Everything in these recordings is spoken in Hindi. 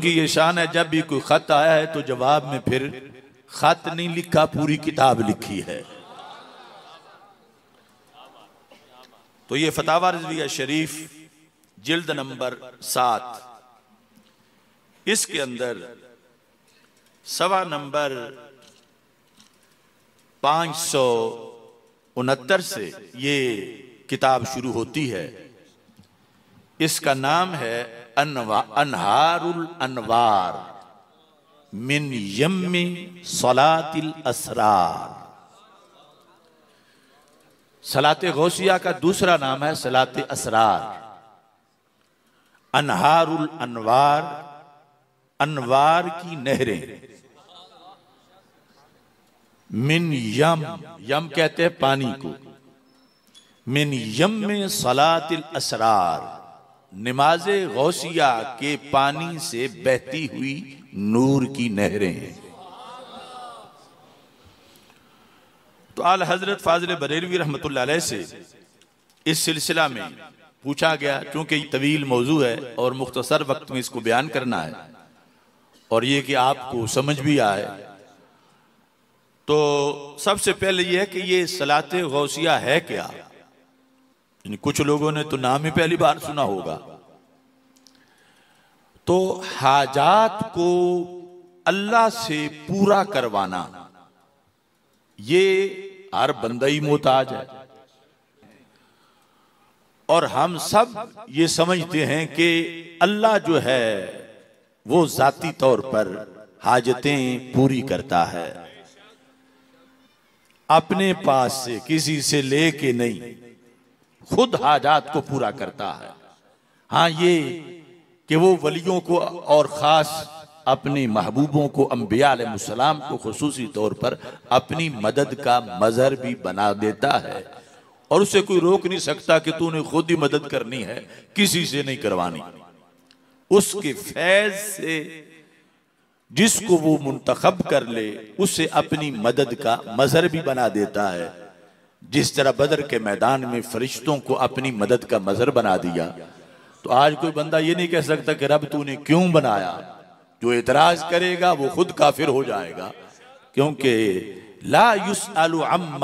उनकी ये शान है, जब भी कोई खत आया है तो जवाब में फिर खत नहीं लिखा, पूरी किताब लिखी है। तो ये फतावा रिजविया शरीफ जिल्द नंबर 7, इसके अंदर सवा नंबर 569 से ये किताब शुरू होती है। इसका नाम है अनहारुल अनवार मिन यम्मी सलातिल असरार। सलाते गौसिया का दूसरा नाम है सलाते असरार। अनहारुल अनवार, अनवार की नहरें। मिन यम, यम कहते हैं पानी को। मिन यम में सलातिल असरार, नमाज़े गौसिया के पानी से बहती हुई नूर की नहरें। तो आला हजरत फाजिल बरेलवी रहमतुल्लाह अलैह से इस सिलसिला में पूछा गया, क्योंकि तवील मौजू है और मुख्तसर वक्त में इसको बयान करना है और ये कि आपको समझ भी आए। तो सबसे पहले यह है कि ये सलाते गौसिया है क्या। कुछ लोगों ने तो नाम ही पहली बार सुना होगा। तो हाजात को अल्लाह से पूरा करवाना, ये हर बंदा ही मोहताज है। और हम सब ये समझते हैं कि अल्लाह जो है वो जाती तौर पर हाजतें पूरी करता है, अपने पास से किसी से लेके नहीं, खुद हाजात को पूरा करता है। हाँ, ये कि वो वलियों को और खास अपने महबूबों को, अंबिया अलैहिस्सलाम को खुसूसी तौर पर अपनी मदद का मजहर भी बना देता है और उसे कोई रोक नहीं सकता कि तूने खुद ही मदद करनी है, किसी से नहीं करवानी। उसके फैज से जिसको वो मुंतखब कर ले उसे अपनी मदद का मजहर भी बना देता है। जिस तरह बदर के मैदान में फरिश्तों को अपनी मदद का मजहर बना दिया, तो आज कोई बंदा ये नहीं कह सकता कि रब तूने क्यों बनाया। जो एतराज करेगा वो खुद काफिर हो जाएगा, क्योंकि ला युसअलु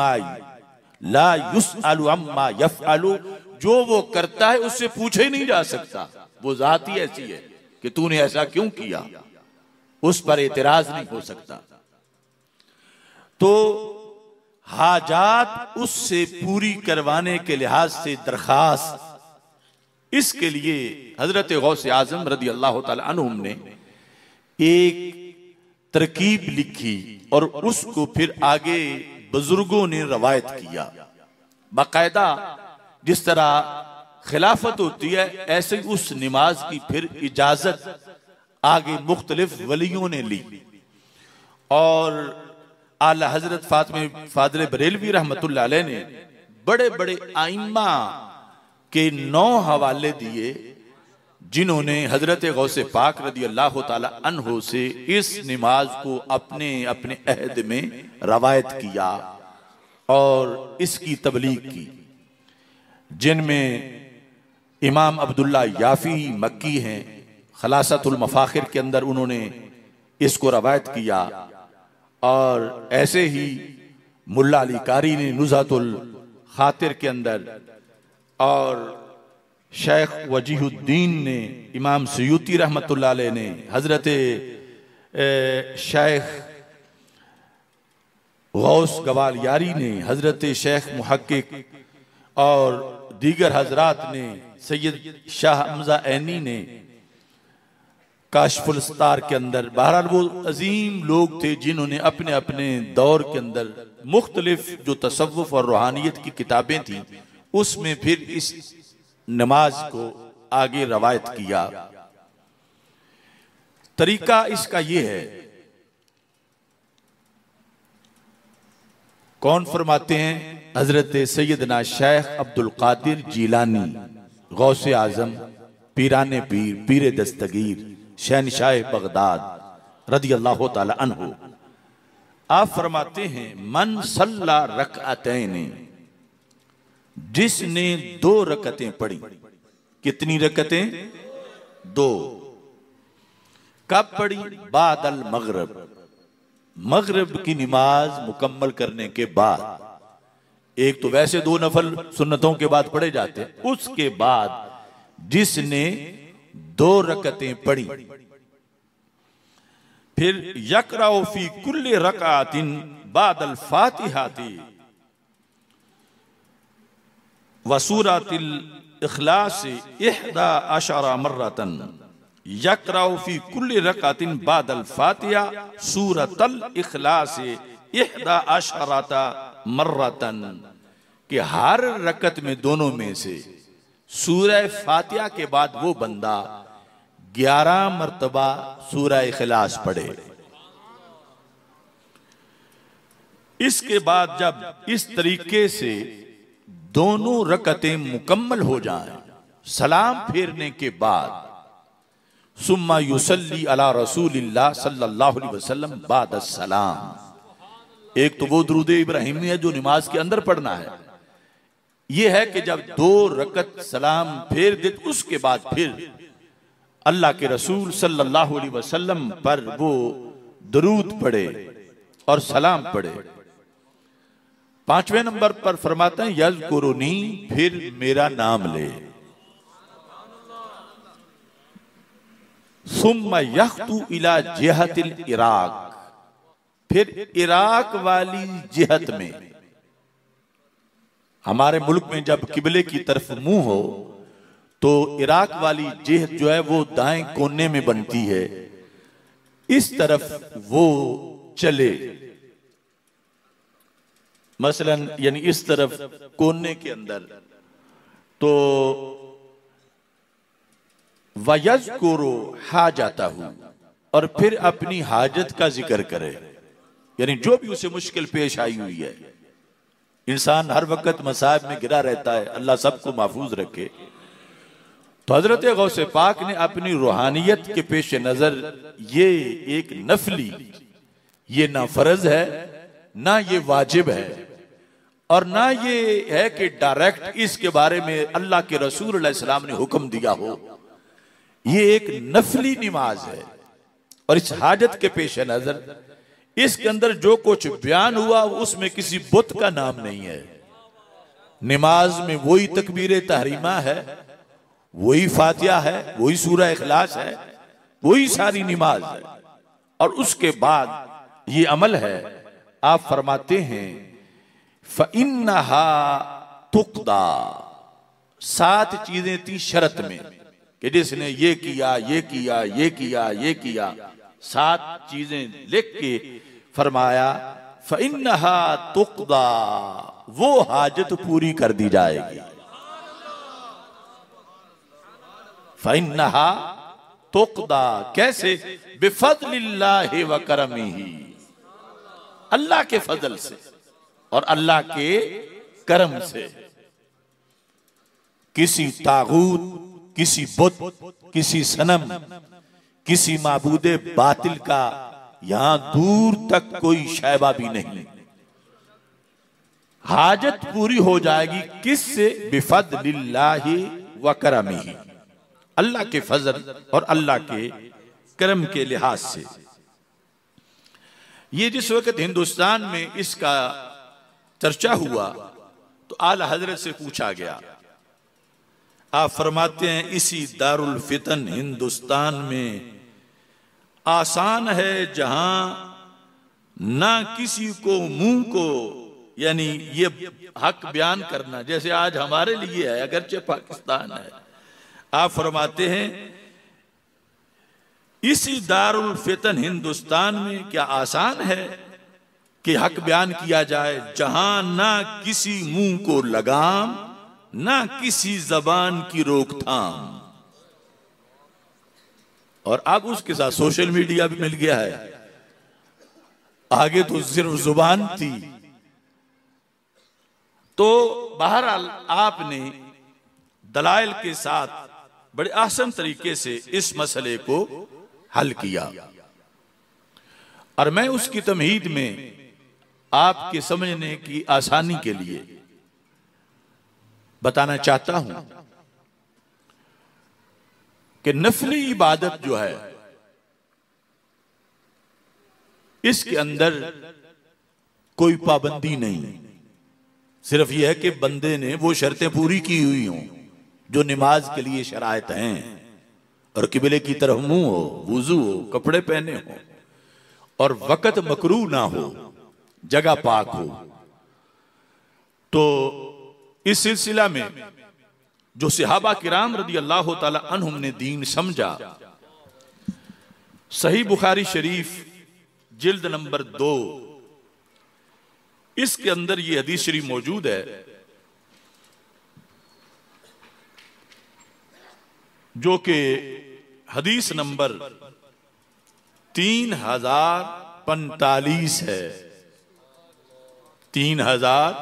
अम्मा यफ़अलु, जो वो करता है उससे पूछे ही नहीं जा सकता। वो जात ही ऐसी है कि तूने ऐसा क्यों किया, उस पर एतराज नहीं हो सकता। तो हाजात उससे पूरी करवाने के लिहाज से दरखास्त, इसके लिए हजरत गौस आजम रदी अल्लाह ताला अन्हुम ने एक तरकीब लिखी और उसको फिर आगे बुजुर्गों ने रवायत किया। बाकायदा जिस तरह खिलाफत होती है, ऐसे उस नमाज की फिर इजाजत आगे मुख्तलिफ वलियों ने ली। और आला हजरत फाजिल बरेलवी रहमतुल्लाह अलैह ने बड़े बड़े आइम्मा के 9 हवाले दिए, जिन्होंने हजरत गौसे पाक रदी अल्लाह ताला अन्हो से इस नमाज को अपने अपने अहद में रवायत किया और इसकी तबलीग की, जिनमें इमाम अब्दुल्ला याफी मक्की हैं। खलासतुल मफाखिर के अंदर उन्होंने इसको रवायत किया। और ऐसे ही मुल्ला अली कारी ने नुज़हतुल खातिर के अंदर, और शेख वजीहुद्दीन ने, इमाम सयूती रहमतुल्लाह अलैह ने, हजरत शेख गौस गवालियारी ने, हजरत शेख मुहक्किक और दीगर हजरात ने, सैयद शाह हमजा ऐनी ने काशफुल अस्तार के अंदर, बहरहाल वो अजीम लोग थे जिन्होंने अपने अपने दौर के अंदर मुख्तलिफ जो तसव्वुफ और रूहानियत की किताबें थी उसमें फिर इस नमाज को आगे रवायत किया। तरीका इसका ये है, कौन फरमाते हैं? हजरत सैयदना शेख अब्दुल कादिर जीलानी गौसे आजम पीराने पीर पीर दस्तगीर शहनशाह बगदाद रदी अल्लाह ताला अन्हु, आप फरमाते हैं मन सल्ला रकअतैन, जिसने 2 रकतें पढ़ी। कितनी रकतें? 2। कब पढ़ी? बादल मगरिब, मगरिब की नमाज मुकम्मल करने के बाद। एक तो वैसे 2 नफल सुन्नतों के बाद पढ़े जाते हैं, उसके बाद जिसने 2 रकतें पढ़ी, फिर यकराउ फी कुल्ली रकातिन बादल फातिहाती व सूरतिल इखलास 11 मर्रतन, यकराउ फी कुल्ली रकातिन बादल फातिहा सूरतल इखलास 11 मर्रतन, कि हर रकत में दोनों में से सूरह फातिहा के बाद वो बंदा 11 मर्तबा सूरह इखलास पढ़े। इसके बाद जब इस तरीके से दोनों रकतें मुकम्मल हो जाएं, सलाम फेरने के बाद सुम्मा युसल्ली अला रसूलिल्लाह सल्लल्लाहु अलैहि वसल्लम बाद सलाम। एक तो वो दुरूद इब्राहिमी है जो नमाज के अंदर पढ़ना है। यह है कि जब 2 रकत सलाम फेर दे, उसके बाद फिर अल्लाह के रसूल सल्लल्लाहु अलैहि वसल्लम पर वो दरूद पढ़े और सलाम पढ़े। 5वें नंबर पर फरमाते हैं यज़कुरुनी, फिर मेरा नाम ले। सुम्मा यख्तु इला जिहतिल इराक, फिर इराक वाली जिहत में, हमारे मुल्क में जब किबले की तरफ मुंह हो तो इराक वाली जिहत जो है वो दाएं कोने में बनती है, इस तरफ वो चले। मसलन यानी इस तरफ कोने के अंदर, तो वयज़कुरु हाजतहु, और फिर अपनी हाजत का जिक्र करे, यानी जो भी उसे मुश्किल पेश आई हुई है। इंसान हर वक्त मसाइब में गिरा रहता है, अल्लाह सबको महफूज रखे। तो हजरत गौसे पाक ने अपनी रूहानियत के पेश नजर ये एक नफली, ये ना फर्ज है ना ये वाजिब है, और ना ये है कि डायरेक्ट इसके बारे में अल्लाह के रसूल अलैहि सलाम ने हुक्म दिया हो। ये एक नफली नमाज है, और इस हाजत के पेश नजर इसके अंदर जो कुछ बयान हुआ उसमें किसी बुत का नाम नहीं है। नमाज में वही तकबीर तहरीमा है, वही फातिहा है, वही सूरह इखलास है, वही सारी नमाज है। और उसके बाद ये अमल है, आप फरमाते हैं फ़इन्नहा तुक़दा, 7 चीजें थी शर्त में कि जिसने ये किया, ये किया, ये किया, ये किया, 7 चीजें लिख के फरमाया फ़इन्नहा तुक़दा, वो हाजत पूरी कर दी जाएगी। फ़इन्नहा तुक़दा, कैसे? बिफ़ज़लिल्लाहि व करमिही, अल्लाह के फजल से और अल्लाह के करम से। किसी तागूत, किसी बुत, किसी सनम, किसी माबूदे बातिल का यहां दूर तक कोई शैबा भी नहीं। हाजत पूरी हो जाएगी किससे? बिफ़ज़लिल्लाहि व करमिही, अल्लाह के फजल और अल्लाह के करम के लिहाज से। ये जिस वक्त हिंदुस्तान में इसका चर्चा हुआ तो आला हजरत से पूछा गया, आप फरमाते हैं इसी दारुल फितन हिंदुस्तान में आसान है जहां ना किसी को मुंह को, यानी ये हक बयान करना, जैसे आज हमारे लिए है अगरचे पाकिस्तान है। आप फरमाते हैं इसी दारुल फितन हिंदुस्तान में क्या आसान है कि हक बयान किया जाए जहां ना किसी मुंह को लगाम, ना किसी जबान की रोकथाम। और अब उसके साथ सोशल मीडिया भी मिल गया है। आगे तो सिर्फ जुबान थी। तो बहरहाल आपने दलाइल के साथ बड़े आसान तरीके से इस मसले को हल किया, और मैं उसकी तमहीद में आपके समझने की आसानी के लिए बताना चाहता हूं कि नफली इबादत जो है इसके अंदर कोई पाबंदी नहीं, सिर्फ यह है कि बंदे ने वो शर्तें पूरी की हुई हों जो नमाज के लिए शराइत हैं, और किबले की तरफ मुंह हो, वुजू हो, कपड़े पहने हो, और वक़्त मकरूह ना हो, जगह पाक हो। तो इस सिलसिला में जो सहाबा किराम रदी अल्लाह ताला अन्हुम ने दीन समझा, सही बुखारी शरीफ जिल्द नंबर 2, इसके अंदर ये हदीस शरीफ मौजूद है जो कि हदीस नंबर 3045 है। 3000।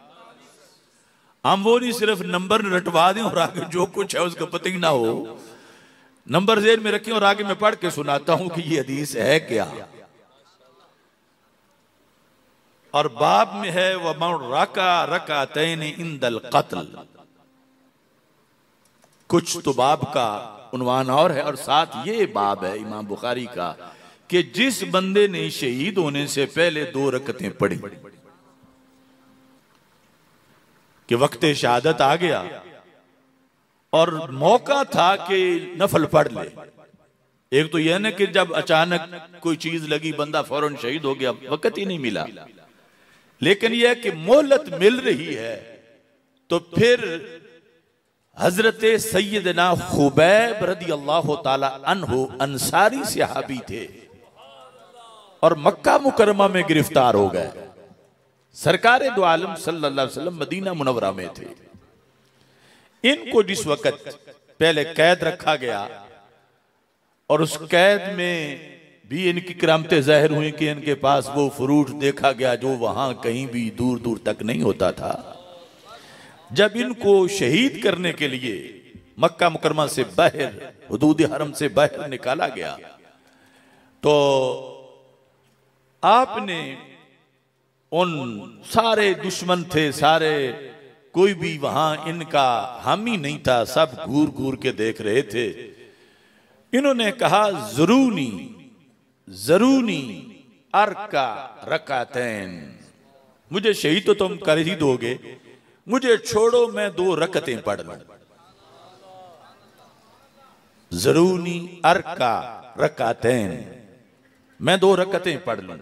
हम वो नहीं सिर्फ नंबर रटवा दें और आगे जो कुछ है उसका पता ही ना हो, नंबर जेर में रखें और आगे मैं पढ़ के सुनाता हूं कि ये हदीस है क्या। और बाब में है वमन रका रकातैन इंदल कत्ल। कुछ तो बाब का उन्वान और है, और साथ ये बाब है इमाम बुखारी का कि जिस बंदे ने शहीद होने से पहले 2 रकतें पढ़ी कि वक्त शहादत आ गया और मौका था कि नफल पढ़ ले। एक तो यह ना कि जब अचानक कोई चीज लगी बंदा फौरन शहीद हो गया, वक्त ही नहीं मिला, लेकिन यह कि मोहलत मिल रही है। तो फिर हजरत सैयदना खुबैब रदी अल्लाह ताला अन्हु अंसारी सहाबी थे और मक्का मुकरमा में गिरफ्तार हो गए। सरकार दो आलम सल्लल्लाहु अलैहि वसल्लम मदीना मुनव्वरा में थे। इनको जिस वक्त पहले कैद रखा गया और उस कैद में भी इनकी करामतें जाहिर हुई कि इनके पास वो फ्रूट देखा गया जो वहां कहीं भी दूर दूर तक नहीं होता था। जब इनको शहीद करने के लिए मक्का मुकरमा से बाहर, हुदूद हरम से बाहर निकाला गया, तो आपने उन सारे दुश्मन थे, सारे कोई भी वहां इनका हामी नहीं था, सब घूर घूर के देख रहे थे। इन्होंने कहा जरूनी जरूनी अरका रकातैन, मुझे शहीद तो तुम कर ही दोगे, मुझे छोड़ो मैं 2 रकतें पढ़ लूं। जरूनी अरका रकातैन, मैं 2 रकतें पढ़ लूं।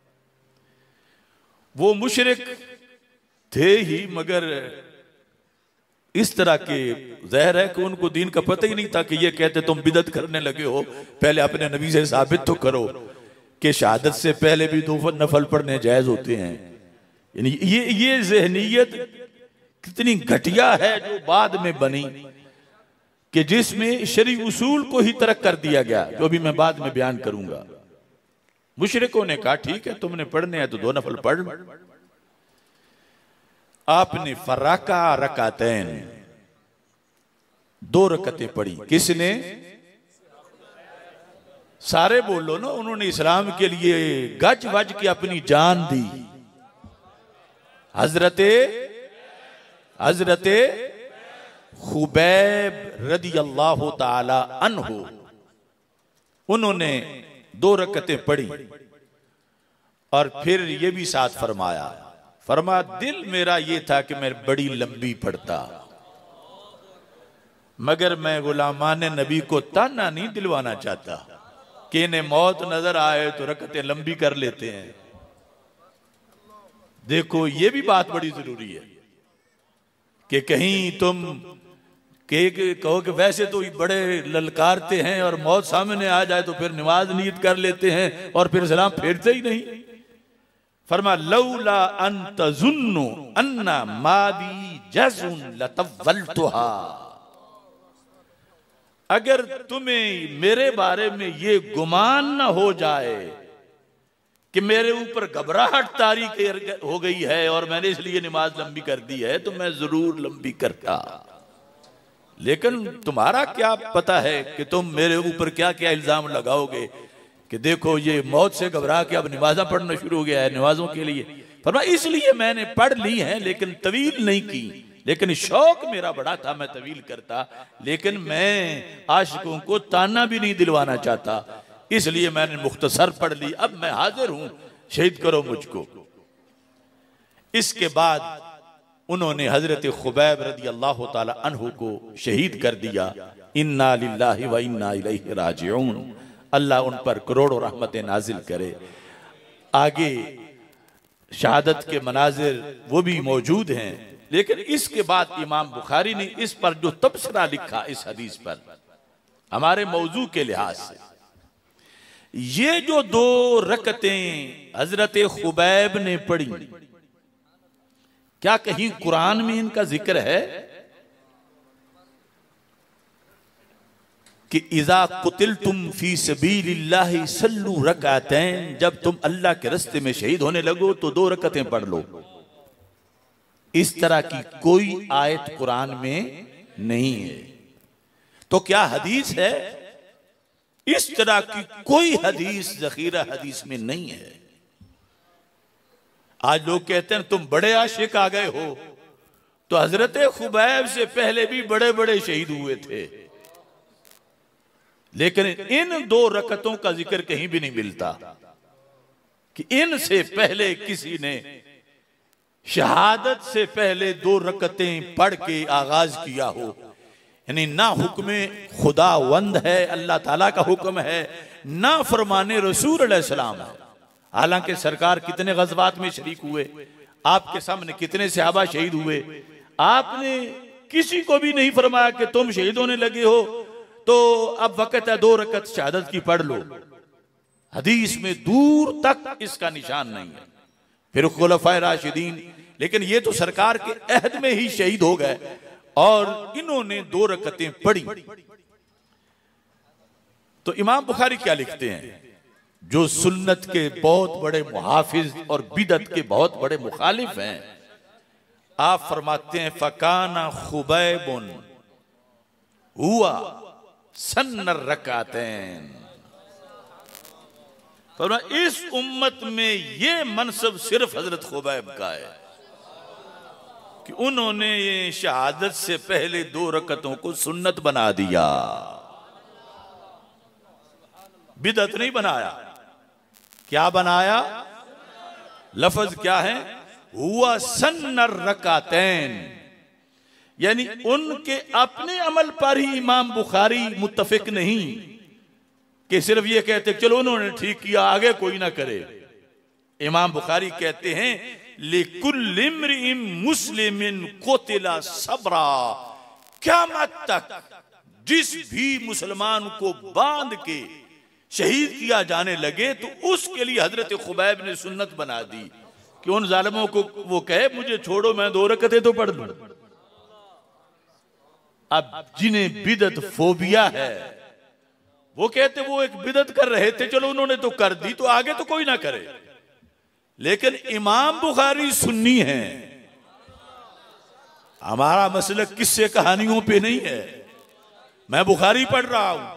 वो मुशरिक थे ही, मगर इस तरह के ज़ाहिर है कि उनको दीन का पता ही नहीं था कि ये कहते तुम बिदत करने लगे हो, पहले अपने नबी से साबित तो करो कि शहादत से पहले भी 2 नफल पढ़ने जायज होते हैं। यानी ये ज़हनियत कितनी घटिया है जो बाद में बनी कि जिसमें शरई उसूल को ही तरक कर दिया गया, जो अभी मैं बाद में बयान करूंगा। मुशरिकों ने कहा ठीक है तुमने पढ़ने हैं तो 2 नफल पढ़ लो। आपने फराका रकातैन 2 रकतें पढ़ी। किसने? सारे बोलो ना, उन्होंने इस्लाम के लिए गज वज के अपनी जान दी। हजरते खुबैब रदी अल्लाह ताला अन्हु, उन्होंने 2 रकतें पढ़ी और फिर ये भी साथ फरमा दिल मेरा ये था कि मैं बड़ी लंबी पढ़ता, मगर मैं गुलामाने नबी को ताना नहीं दिलवाना चाहता कि इन्हें मौत नजर आए तो रकतें लंबी कर लेते हैं। देखो ये भी बात बड़ी जरूरी है कि कहीं तुम कहो कि वैसे तो बड़े ललकारते हैं और मौत सामने आ जाए तो फिर नमाज नियत कर लेते हैं और फिर सलाम फेरते ही नहीं। फरमा लौला अन तजुन्नु अन्ना मादी जज़ुन लतवल्तुहा, अगर तुम्हें मेरे बारे में ये गुमान न हो जाए कि मेरे ऊपर घबराहट तारी हो गई है और मैंने इसलिए नमाज लंबी कर दी है, तो मैं जरूर लंबी करता। लेकिन तुम्हारा क्या पता है कि तुम मेरे ऊपर क्या क्या इल्जाम लगाओगे कि देखो ये मौत से घबरा के अब नमाज़ा पढ़ना शुरू हो गया है नमाजों के लिए। फरमा इसलिए मैंने पढ़ ली है लेकिन तवील नहीं की, लेकिन शौक मेरा बड़ा था मैं तवील करता, लेकिन मैं आशिकों को ताना भी नहीं दिलवाना चाहता इसलिए मैंने मुख्तसर पढ़ ली, अब मैं हाजिर हूं, शहीद करो मुझको। इसके बाद उन्होंने हजरत खुबैब रदी अल्लाह ताला अन्हु को शहीद कर दिया। इन्ना लिल्लाहि व इन्ना इलैहि राजिऊन। अल्लाह उन पर करोड़ों रहमतें नाजिल करे। आगे शहादत के मनाजिर वो भी मौजूद हैं, लेकिन इसके बाद इमाम बुखारी ने इस पर जो तबसरा लिखा इस हदीस पर, हमारे मौजू के लिहाज से, ये जो 2 रकतें हजरत खुबैब ने पढ़ी, क्या कहीं कुरान में इनका जिक्र है कि इज़ा कुतिलतुम फी सबीलिल्लाहि सल्लू रकातैन, जब तुम अल्लाह के रास्ते में शहीद होने लगो तो 2 रकतें पढ़ लो? इस तरह की कोई आयत कुरान में नहीं है। तो क्या हदीस है? इस तरह की कोई हदीस ज़खीरा हदीस में नहीं है। आज लोग कहते हैं तुम बड़े आशिक आ गए हो, तो हजरत खुबैब से पहले भी बड़े बड़े शहीद हुए थे, लेकिन इन 2 रकतों का जिक्र कहीं भी नहीं मिलता कि इनसे पहले किसी ने शहादत से पहले 2 रकतें पढ़ के आगाज किया हो। यानी ना हुक्म खुदावंद है, अल्लाह ताला का हुक्म है, ना फरमाने रसूल अलैहि सलाम है। हालांकि सरकार कितने गज़वात में शरीक हुए, आपके सामने कितने सहाबा शहीद हुए, आपने किसी को भी नहीं फरमाया कि तुम शहीद होने लगे हो तो अब वक्त है 2 रकत शहादत की पढ़ लो। हदीस में दूर तक इसका निशान नहीं है। फिर खुलफाए राशिदीन, लेकिन ये तो सरकार के अहद में ही शहीद हो गए और इन्होंने 2 रकतें पढ़ी। तो इमाम बुखारी क्या लिखते हैं, जो सुन्नत के बहुत बड़े मुहाफिज और बिदत के बहुत बड़े मुखालिफ हैं, आप फरमाते हैं फकाना खुबैबुन हुआ सन्नर रकातैन। इस उम्मत में ये मनसब सिर्फ हजरत खुबैब का है कि उन्होंने ये शहादत से पहले 2 रकतों को सुन्नत बना दिया, बिदअत नहीं बनाया। क्या बनाया? लफ्ज क्या है? हुआ सन्नर रकातैन, यानी उनके अपने अमल पर ही इमाम बुखारी मुत्तफिक नहीं कि सिर्फ ये कहते चलो उन्होंने ठीक किया आगे कोई ना करे। इमाम बुखारी कहते हैं लिकुल्लि इम्रिइन मुस्लिमिन कुतिला सबरा, क़यामत तक जिस भी मुसलमान को बांध के शहीद किया जाने लगे तो उसके लिए हजरत खुबैब ने सुन्नत बना दी कि उन जालिमों को वो कहे मुझे छोड़ो, मैं 2 रकतें तो पढ़ लूं। अब जिन्हें बिदत फोबिया है वो कहते वो एक बिदत कर रहे थे, चलो उन्होंने तो कर दी तो आगे तो कोई ना करे। लेकिन इमाम बुखारी सुन्नी है, हमारा मसलक किस्से कहानियों पे नहीं है। मैं बुखारी पढ़ रहा हूं,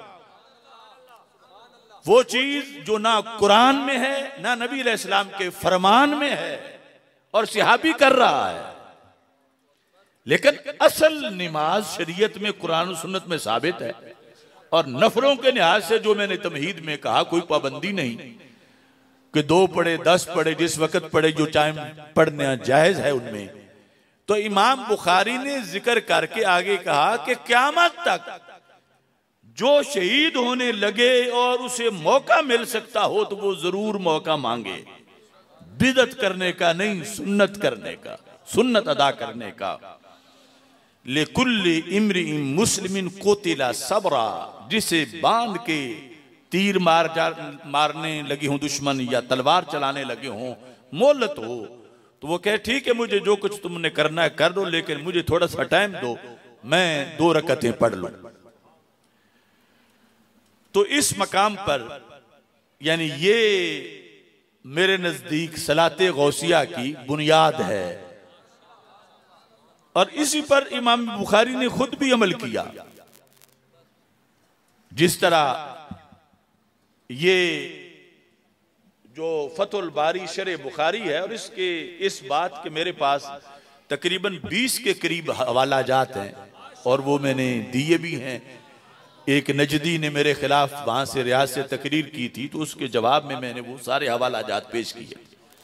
वो चीज जो ना कुरान में है ना नबी अलैहिस्सलाम के फरमान में है और सहाबी कर रहा है। लेकिन असल नमाज शरीयत में कुरान और सुन्नत में साबित है, और नफरों के लिहाज से जो मैंने तमहीद में कहा कोई पाबंदी नहीं कि 2 पढ़े 10 पढ़े, जिस वक्त पढ़े जो टाइम पढ़ना जायज है उनमें। तो इमाम बुखारी ने जिक्र करके आगे कहा कि क़यामत तक जो शहीद होने लगे और उसे मौका मिल सकता हो तो वो जरूर मौका मांगे, बिदत करने का नहीं, सुन्नत करने का, सुन्नत अदा करने का। लिकुल्लि इम्रिइन मुस्लिमिन कुतिला सबरा, जिसे बांध के तीर मारने लगे हों दुश्मन या तलवार चलाने लगे हों, मोहलत हो, तो वो कहे ठीक है मुझे जो कुछ तुमने करना है कर दो, लेकिन मुझे थोड़ा सा टाइम दो, मैं 2 रकतें पढ़ लूं। तो इस मकाम पर यानी ये मेरे नजदीक सलाते गौसिया की बुनियाद है, और इसी पर इमाम बुखारी ने खुद भी अमल किया। जिस तरह ये जो फतहुल बारी शरह बुखारी है, और इसके इस बात के मेरे पास तकरीबन 20 के करीब हवाला जात हैं और वो मैंने दिए भी हैं। एक नजदी ने मेरे खिलाफ वहां से रियाद से तकरीर की थी, तो उसके जवाब में मैंने वो सारे हवाला जात पेश किए।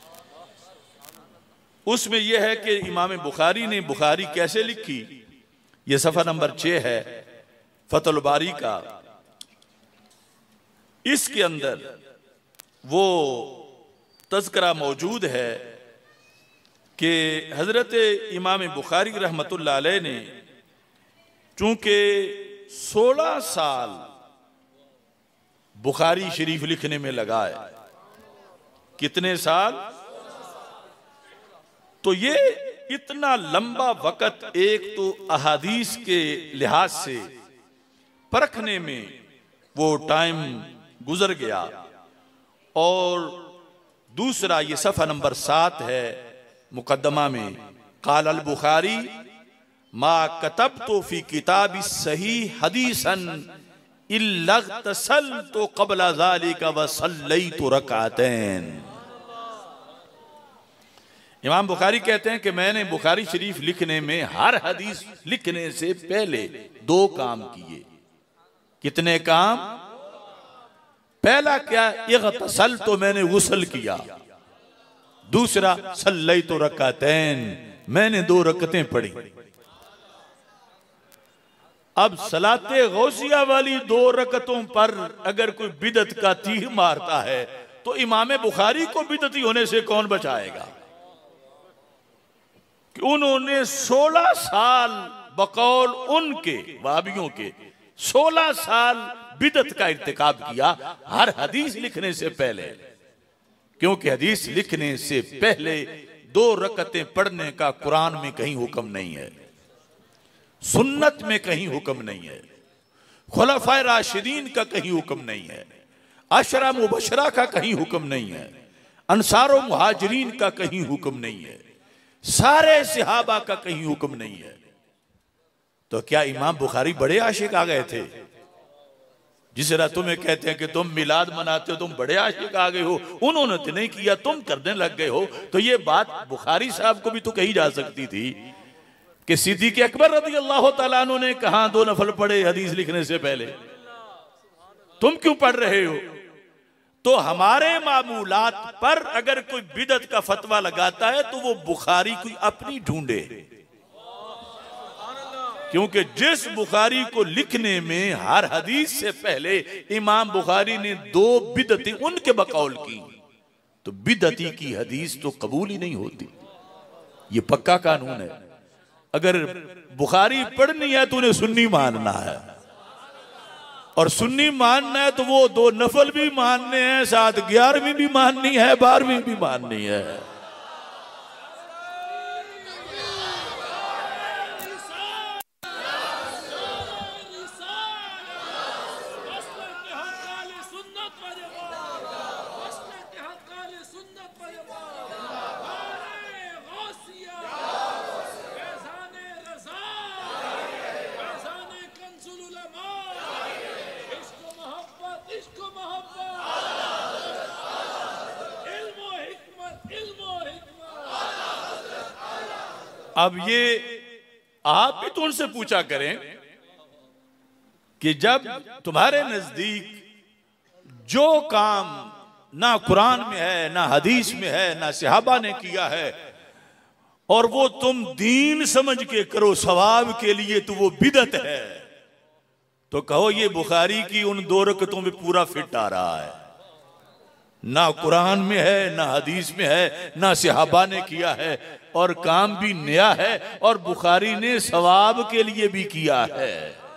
उसमें यह है कि इमाम बुखारी ने बुखारी कैसे लिखी, यह सफ़ा नंबर 6 है फतहुल बारी का। इसके अंदर वो तज़किरा मौजूद है कि हजरत इमाम बुखारी रहमतुल्लाह अलैह ने चूंकि 16 साल बुखारी शरीफ लिखने में लगाए, कितने साल, तो ये इतना लंबा वक़्त एक तो अहादीस के लिहाज से परखने में वो टाइम गुजर गया, और दूसरा ये सफ़ा नंबर 7 है मुकद्दमा में, काल अल बुखारी मा कतब तो फी किताबी सही हदीसन इल्लगतसल तो क़ब्ल ज़ालिका व सल्लैतु रकातैन। इमाम बुखारी कहते हैं कि मैंने बुखारी शरीफ लिखने में हर हदीस लिखने से पहले 2 काम किए। कितने काम? पहला क्या, इग़तसल तो मैंने गुस्ल किया, दूसरा सल्लैतु रकातैन मैंने 2 रकतें पढ़ी। अब सलाते गौसिया वाली 2 रकतों पर अगर कोई बिदत का तीर मारता है तो इमाम बुखारी को बिदती होने से कौन बचाएगा? कि उन्होंने 16 साल बकौल उनके वाबियों के 16 साल बिदत का इर्तिकाब किया हर हदीस लिखने से पहले, क्योंकि हदीस लिखने से पहले 2 रकतें पढ़ने का कुरान में कहीं हुक्म नहीं है, सुन्नत में कहीं हुक्म नहीं है, खुलफाए राशिदीन का कहीं हुक्म नहीं है, अशरा मुबशरा का कहीं हुक्म नहीं है, अंसारो मुहाजिरीन का कहीं हुक्म नहीं है, सारे सहाबा का कहीं हुक्म नहीं है। तो क्या इमाम बुखारी बड़े आशिक आ गए थे? जिस तरह तुम्हें कहते हैं कि तुम मिलाद मनाते हो, तुम बड़े आशिक आ गए हो, उन्होंने तो नहीं किया, तुम करने लग गए हो। तो ये बात बुखारी साहब को भी तो कही जा सकती थी कि सिद्दीक़ अकबर रज़ियल्लाहु तआला अन्हु ने कहा 2 नफल पढ़े हदीस लिखने से पहले, तुम क्यों पढ़ रहे हो? तो हमारे मामूलात पर अगर कोई बिदत का फतवा लगाता है तो वो बुखारी कोई अपनी ढूंढे, क्योंकि जिस बुखारी को लिखने में हर हदीस से पहले इमाम बुखारी ने 2 बिदती उनके बकौल की, तो बिदती की हदीस तो कबूल ही नहीं होती। ये पक्का कानून है। अगर बुखारी पढ़नी है तो उन्हें सुन्नी मानना है, और सुन्नी मानना है तो वो 2 नफल भी मानने हैं, साथ 11वीं भी माननी है, 12वीं भी माननी है। अब ये आप भी तो उनसे पूछा करें कि जब तुम्हारे नजदीक जो काम ना कुरान में है, ना हदीस में है, ना सहाबा ने किया है, और वो तुम दीन समझ के करो सवाब के लिए, तो वो बिदत है, तो कहो ये बुखारी की उन 2 रकतों में पूरा फिट आ रहा है। ना कुरान में है, ना हदीस में है, ना सहाबा ने किया है, और काम भी नया है, और बुखारी ने सवाब के लिए भी किया है।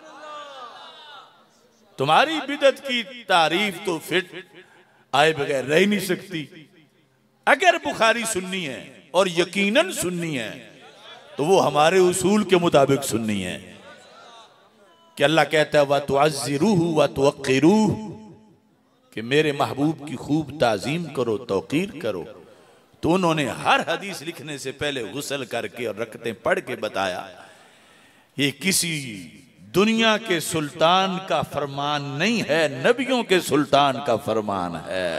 तुम्हारी बिदत की तारीफ तो फिट आए बगैर रह नहीं सकती। अगर बुखारी सुन्नी है, और यकीनन सुन्नी है, तो वो हमारे उसूल के मुताबिक सुन्नी है कि अल्लाह कहता है व तुअज़्ज़िरूहु व तुवक़्क़िरूहु, कि मेरे महबूब की खूब ताजीम करो, तौकीर करो। तो उन्होंने हर हदीस लिखने से पहले गुस्ल करके और रकतें पढ़ के बताया। ये किसी दुनिया के सुल्तान का फरमान नहीं है, नबियों के सुल्तान का फरमान है।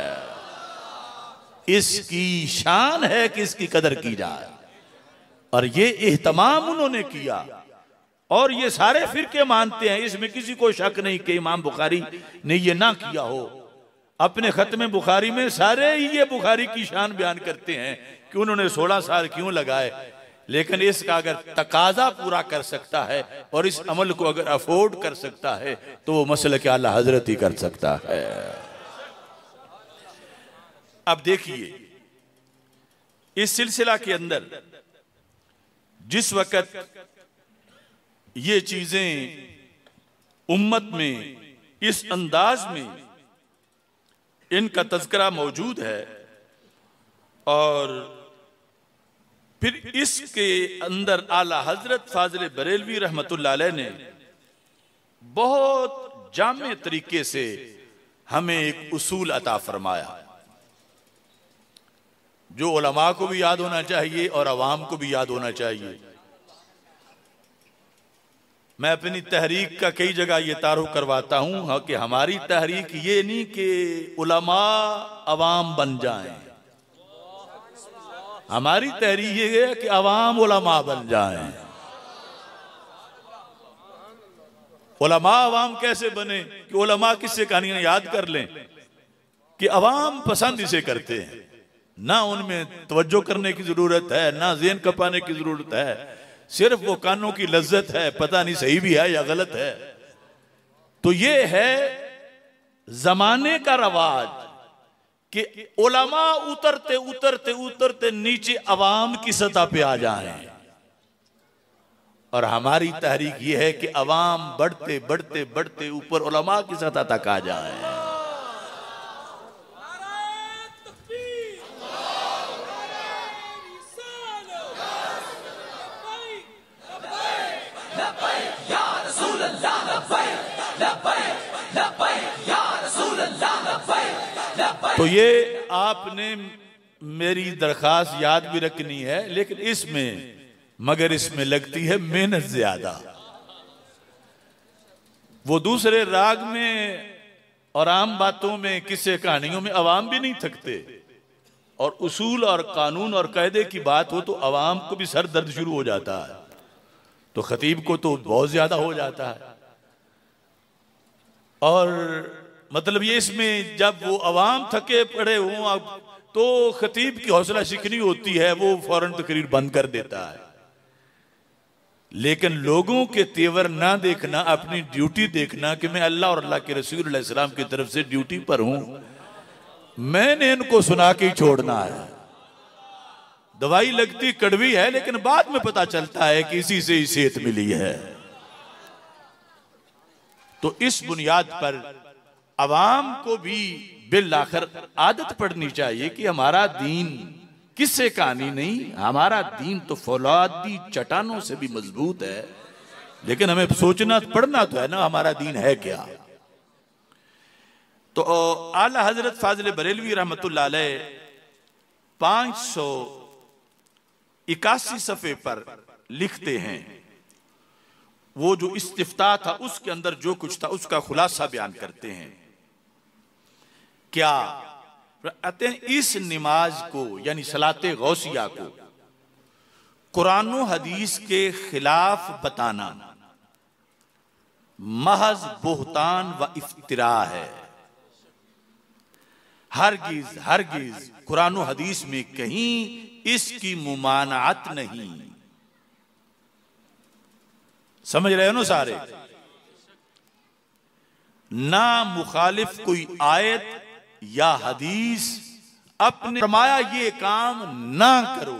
इसकी शान है कि इसकी कदर की जाए, और ये एहतमाम उन्होंने किया। और ये सारे फिरके मानते हैं, इसमें किसी को शक नहीं कि इमाम बुखारी ने ये ना किया हो। अपने खत्म बुखारी में सारे ही ये बुखारी की शान बयान करते हैं कि उन्होंने 16 साल क्यों लगाए, लेकिन इसका अगर तकाजा पूरा कर सकता है और इस अमल को अगर अफोर्ड कर सकता है तो वो मसलक आला हजरत ही कर सकता है। अब देखिए, इस सिलसिला के अंदर जिस वक्त ये चीजें उम्मत में इस अंदाज में इनका तज़किरा मौजूद है और फिर इसके अंदर आला हजरत फाजिल बरेलवी रहमतुल्लाह अलैह ने बहुत जामे तरीके से हमें एक उसूल अता फरमाया जो उलमा को भी याद होना चाहिए और अवाम को भी याद होना चाहिए। मैं अपनी तहरीक का कई जगह ये तारुफ करवाता हूं कि हमारी तहरीक ये नहीं कि उलमा अवाम बन जाएं, हमारी तहरीक ये है कि अवाम उलमा बन जाएं। उलमा अवाम कैसे बने कि उलमा किससे कहानियां याद कर लें कि अवाम पसंद इसे करते हैं, ना उनमें तवज्जो करने की जरूरत है, ना ज़हन कपाने की जरूरत है, सिर्फ वो कानों की लज्जत है, पता नहीं सही भी है या गलत है। तो ये है जमाने का रवाज कि उलमा उतरते उतरते उतरते नीचे अवाम की सतह पे आ जाएं, और हमारी तहरीक ये है कि अवाम बढ़ते बढ़ते बढ़ते ऊपर उलमा की सतह तक आ जाए। तो ये आपने मेरी दरखास्त याद भी रखनी है, लेकिन इसमें लगती है मेहनत ज्यादा। वो दूसरे राग में और आम बातों में, किस्से कहानियों में अवाम भी नहीं थकते, और उसूल और कानून और कायदे की बात हो तो अवाम को भी सर दर्द शुरू हो जाता है, तो खतीब को तो बहुत ज्यादा हो जाता है। और मतलब ये इसमें जब वो अवाम थके पड़े हों तो खतीब की हौसला शिकनी होती है, वो फौरन तकरीर बंद कर देता है। लेकिन लोगों के तेवर ना देखना, अपनी ड्यूटी देखना कि मैं अल्लाह और अल्लाह के रसूल अलैहि सलाम की तरफ से ड्यूटी पर हूं, मैंने इनको सुना के ही छोड़ना है। दवाई लगती कड़वी है, लेकिन बाद में पता चलता है कि इसी से ही सेहत मिली है। तो इस बुनियाद पर अवाम को भी बिल आखिर आदत पड़नी चाहिए कि हमारा दीन किससे कहानी नहीं, हमारा दीन तो फौलादी चट्टानों से भी मजबूत है। लेकिन हमें सोचना पड़ना तो है ना, हमारा दीन है क्या। तो आला हजरत फाजिल बरेलवी रहमतुल्लाह अलैह 581 सफ़े पर लिखते हैं, वो जो इस्तिफ्ता था उसके अंदर जो कुछ था उसका खुलासा बयान करते हैं। क्या कहते हैं, इस नमाज को यानी सलाते गौसिया को कुरान और हदीस के खिलाफ बताना महज बोहतान व इफ्तिरा है। हरगिज हरगिज कुरान और हदीस में कहीं इसकी मुमानात नहीं। समझ रहे हो ना सारे? ना मुखालिफ कोई आयत या हदीस अपने फरमाया ये काम ना करो,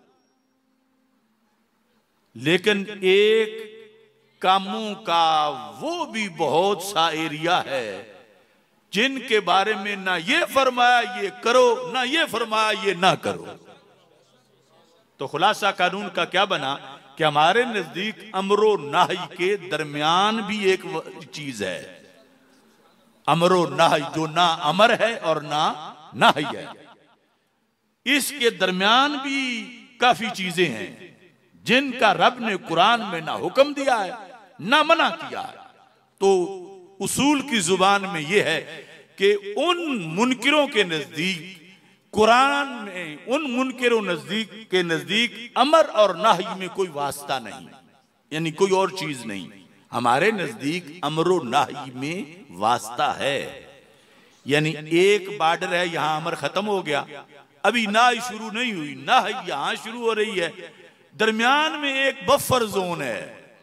लेकिन एक कामों का वो भी बहुत सा एरिया है जिनके बारे में ना ये फरमाया ये करो, ना ये फरमाया ये ना करो। तो खुलासा कानून का क्या बना कि हमारे नजदीक अमरो नाही के दरमियान भी एक चीज है, अमरो नाही, जो ना अमर है और ना नाही है। इसके दरमियान भी काफी चीजें हैं जिनका रब ने कुरान में ना हुक्म दिया है ना मना किया है। तो उसूल की जुबान में यह है कि उन मुनकिरों के नजदीक कुरान में, उन मुनकिरों के नजदीक अमर और नाही में कोई वास्ता नहीं। यानी कोई और चीज नहीं। हमारे नजदीक अमरो नाही में वास्ता है, यानी एक बॉर्डर है, यहां अमर खत्म हो गया, अभी नाही शुरू नहीं हुई, नाही यहां शुरू हो रही है, दरमियान में एक बफर जोन है,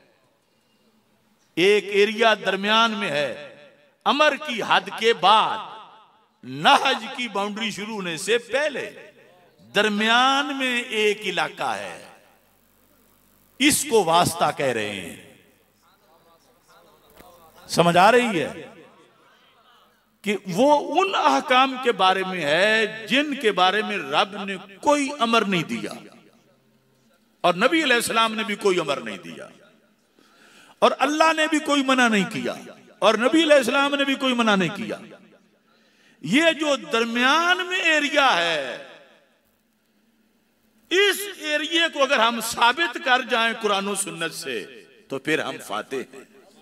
एक एरिया दरमियान में है। अमर की हद के बाद नहज की बाउंड्री शुरू होने से पहले दरमियान में एक इलाका है, इसको वास्ता कह रहे हैं। समझ आ रही है कि वो उन अहकाम के बारे में है जिनके बारे में रब ने कोई अमर नहीं दिया और नबी अलैहिस्सलाम ने भी कोई अमर नहीं दिया और अल्लाह ने भी कोई मना नहीं किया और नबी अलैहिस्सलाम ने भी कोई मना नहीं किया। ये जो दरमियान में एरिया है, इस एरिया को अगर हम साबित कर जाएं कुरान और सुन्नत से तो फिर हम फाते हैं,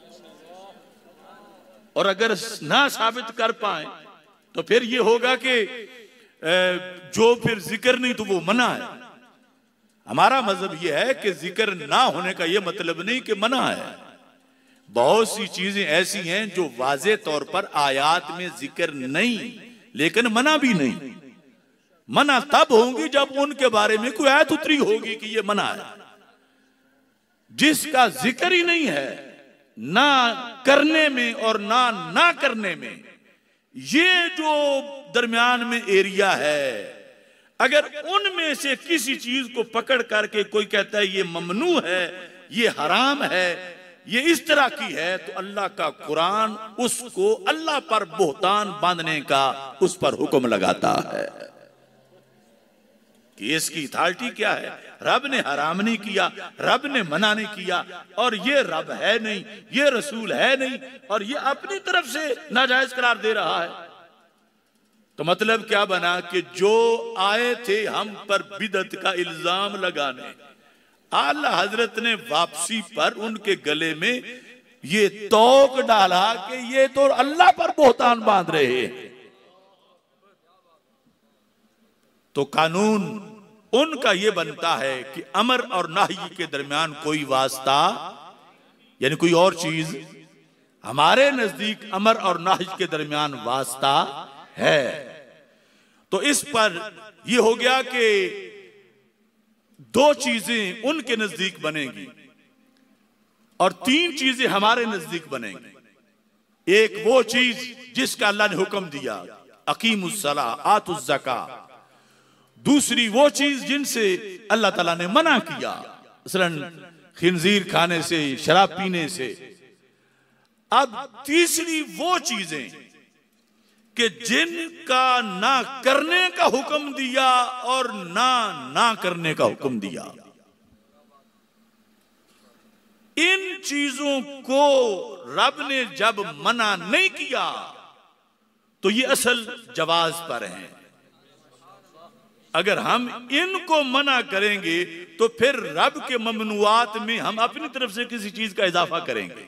और अगर ना साबित कर पाए तो फिर ये होगा कि जो फिर जिक्र नहीं तो वो मना है। हमारा मजहब ये है कि जिक्र ना होने का ये मतलब नहीं कि मना है। बहुत सी चीजें ऐसी हैं जो वाज़े तौर पर आयात में जिक्र नहीं लेकिन मना भी नहीं। मना तब होंगी जब उनके बारे में कोई आयत उतरी होगी कि ये मना है। जिसका जिक्र ही नहीं है ना करने में और ना करने में, ये जो दरमियान में एरिया है, अगर उनमें से किसी चीज को पकड़ करके कोई कहता है ये ममनू है, ये हराम है, ये इस तरह की है, तो अल्लाह का कुरान उसको अल्लाह पर बोहतान बांधने का उस पर हुक्म लगाता है कि इसकी अथॉरिटी क्या है। रब ने हराम नहीं किया, रब ने मना नहीं किया, और ये रब है नहीं, ये रसूल है नहीं, और ये अपनी तरफ से नाजायज करार दे रहा है। तो मतलब क्या बना कि जो आए थे हम पर बिदअत का इल्जाम लगाने, आला हजरत ने वापसी पर उनके गले में ये तोक डाला कि ये तो अल्लाह पर बोहतान बांध रहे हैं। तो कानून उनका यह बनता है कि अमर और नाही के दरमियान कोई वास्ता यानी कोई और चीज, हमारे नजदीक अमर और नाही के दरमियान वास्ता है। तो इस पर यह हो गया कि दो चीजें उनके नजदीक बनेगी और तीन चीजें हमारे नजदीक बनेंगी। एक वो चीज जिसका अल्लाह ने हुक्म दिया, अकीमुस्सला आतुज़ ज़का। दूसरी वो चीज जिनसे अल्लाह ताला ने मना किया, मसलन खिंजीर खाने से, शराब पीने से। अब तीसरी वो चीजें कि जिनका ना करने का हुक्म दिया और ना करने का हुक्म दिया। इन चीजों को रब ने जब मना नहीं किया तो ये असल जवाज पर है। अगर हम इनको मना करेंगे तो फिर रब के ममनुआत में हम अपनी तरफ से किसी चीज का इजाफा करेंगे,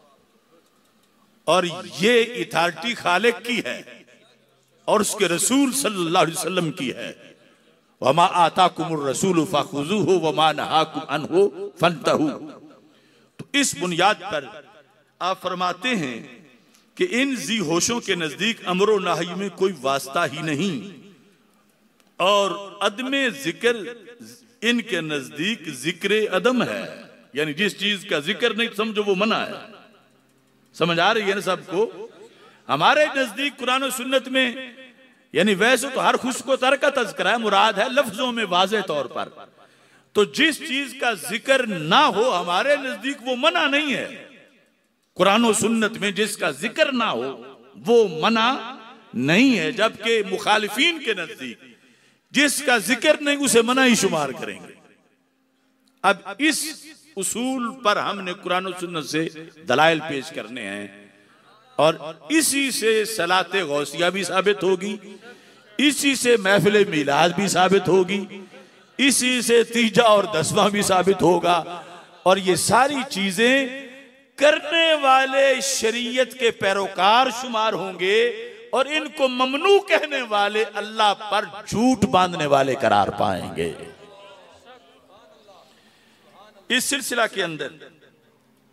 और ये अथॉरिटी खालिक की है और उसके रसूल सल्लल्लाहु अलैहि वसल्लम की है। वमा आताकुमुर रसूल फखुज़ूहु वमा नहाकुम अन्हु फंतहू। तो इस बुनियाद पर आप फरमाते हैं कि इन जी होशों के नजदीक अमरो नाही में कोई वास्ता ही नहीं, और अदमे जिक्र इनके नजदीक जिक्र अदम है, यानी जिस चीज का जिक्र नहीं समझो वो मना है। समझ आ रही है ना सबको? हमारे नजदीक कुरान और सुन्नत में यानी वैसे तो हर खुश को तर का तज़किरा है, मुराद है लफ्जों में वाज़े तौर पर। तो जिस चीज का जिक्र ना हो हमारे नजदीक वो मना नहीं है। कुरान और सुन्नत में जिसका जिक्र ना हो वो मना नहीं है, जबकि मुखालिफीन के नजदीक जिसका जिक्र नहीं उसे मना ही शुमार करेंगे। अब इस उसूल पर हमने कुरान और सुन्नत से दलाइल पेश करने हैं, और इसी से सलाते गौसिया भी साबित होगी, इसी से महफिल मिलाद भी साबित होगी, इसी से तीजा और दसवां भी साबित होगा। और ये सारी चीजें करने वाले शरीयत के पैरोकार शुमार होंगे और इनको ममनू कहने वाले अल्लाह पर झूठ बांधने वाले करार पाएंगे। इस सिलसिला के अंदर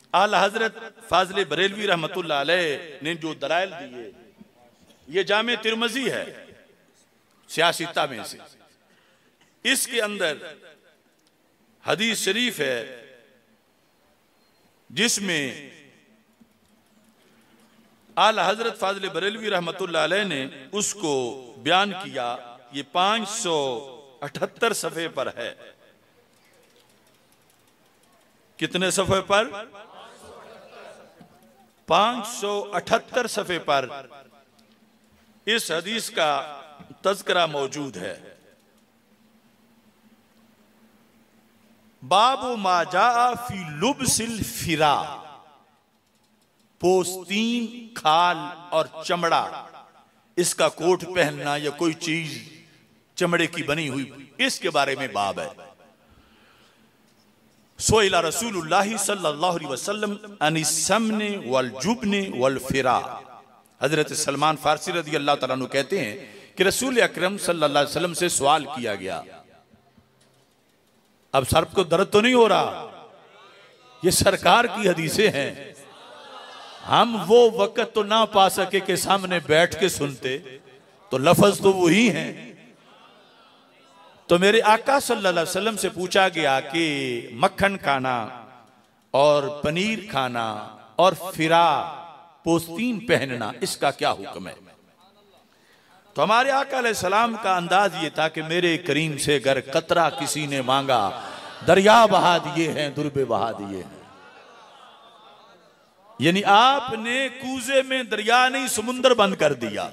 आला हजरत फाजले बरेलवी रहमतुल्लाह अलैह ने जो दलाइल दिए, ये जामे तिरमजी है सियासिता में से, इसके अंदर हदीस शरीफ है जिसमें आला हजरत फाजले बरेलवी रहमतुल्लाह अलैह ने उसको बयान किया। ये 578 सफ़े पर है। कितने सफ़े पर? 578 सफ़े पर इस हदीस का तज़किरा मौजूद है। बाबु मा जा फी लुब्सिल फिरा, पोस्तीन, खाल और चमड़ा, इसका कोट पहनना या कोई चीज चमड़े की बनी हुई, इसके बारे में बाब है। सोइला रसूलुल्लाह सल्लल्लाहु अलैहि वसल्लम अनिसमने वल जुबने वल फिरा। हजरत सलमान फारसी रज़ी अल्लाह तआला अन्हु कहते हैं कि रसूल अकरम सल्लल्लाहु अलैहि वसल्लम से सवाल किया गया। अब सर को दर्द तो नहीं हो रहा? ये सरकार की हदीसें हैं। हम वो वक्त तो ना पा सके कि सामने बैठ के सुनते, तो लफ्ज तो वही हैं। तो मेरे आका सल्लल्लाहु अलैहि वसल्लम से पूछा गया कि मक्खन खाना और पनीर खाना और फिरा, पोस्तीन पहनना, इसका क्या हुक्म है? तो हमारे आका अलैहिस्सलाम का अंदाज ये था कि मेरे करीम से अगर कतरा किसी ने मांगा, दरिया बहा दिए हैं, दुर्बे बहा दिए हैं। यानी आपने कूजे में दरिया नहीं, समुंदर बंद कर दिया।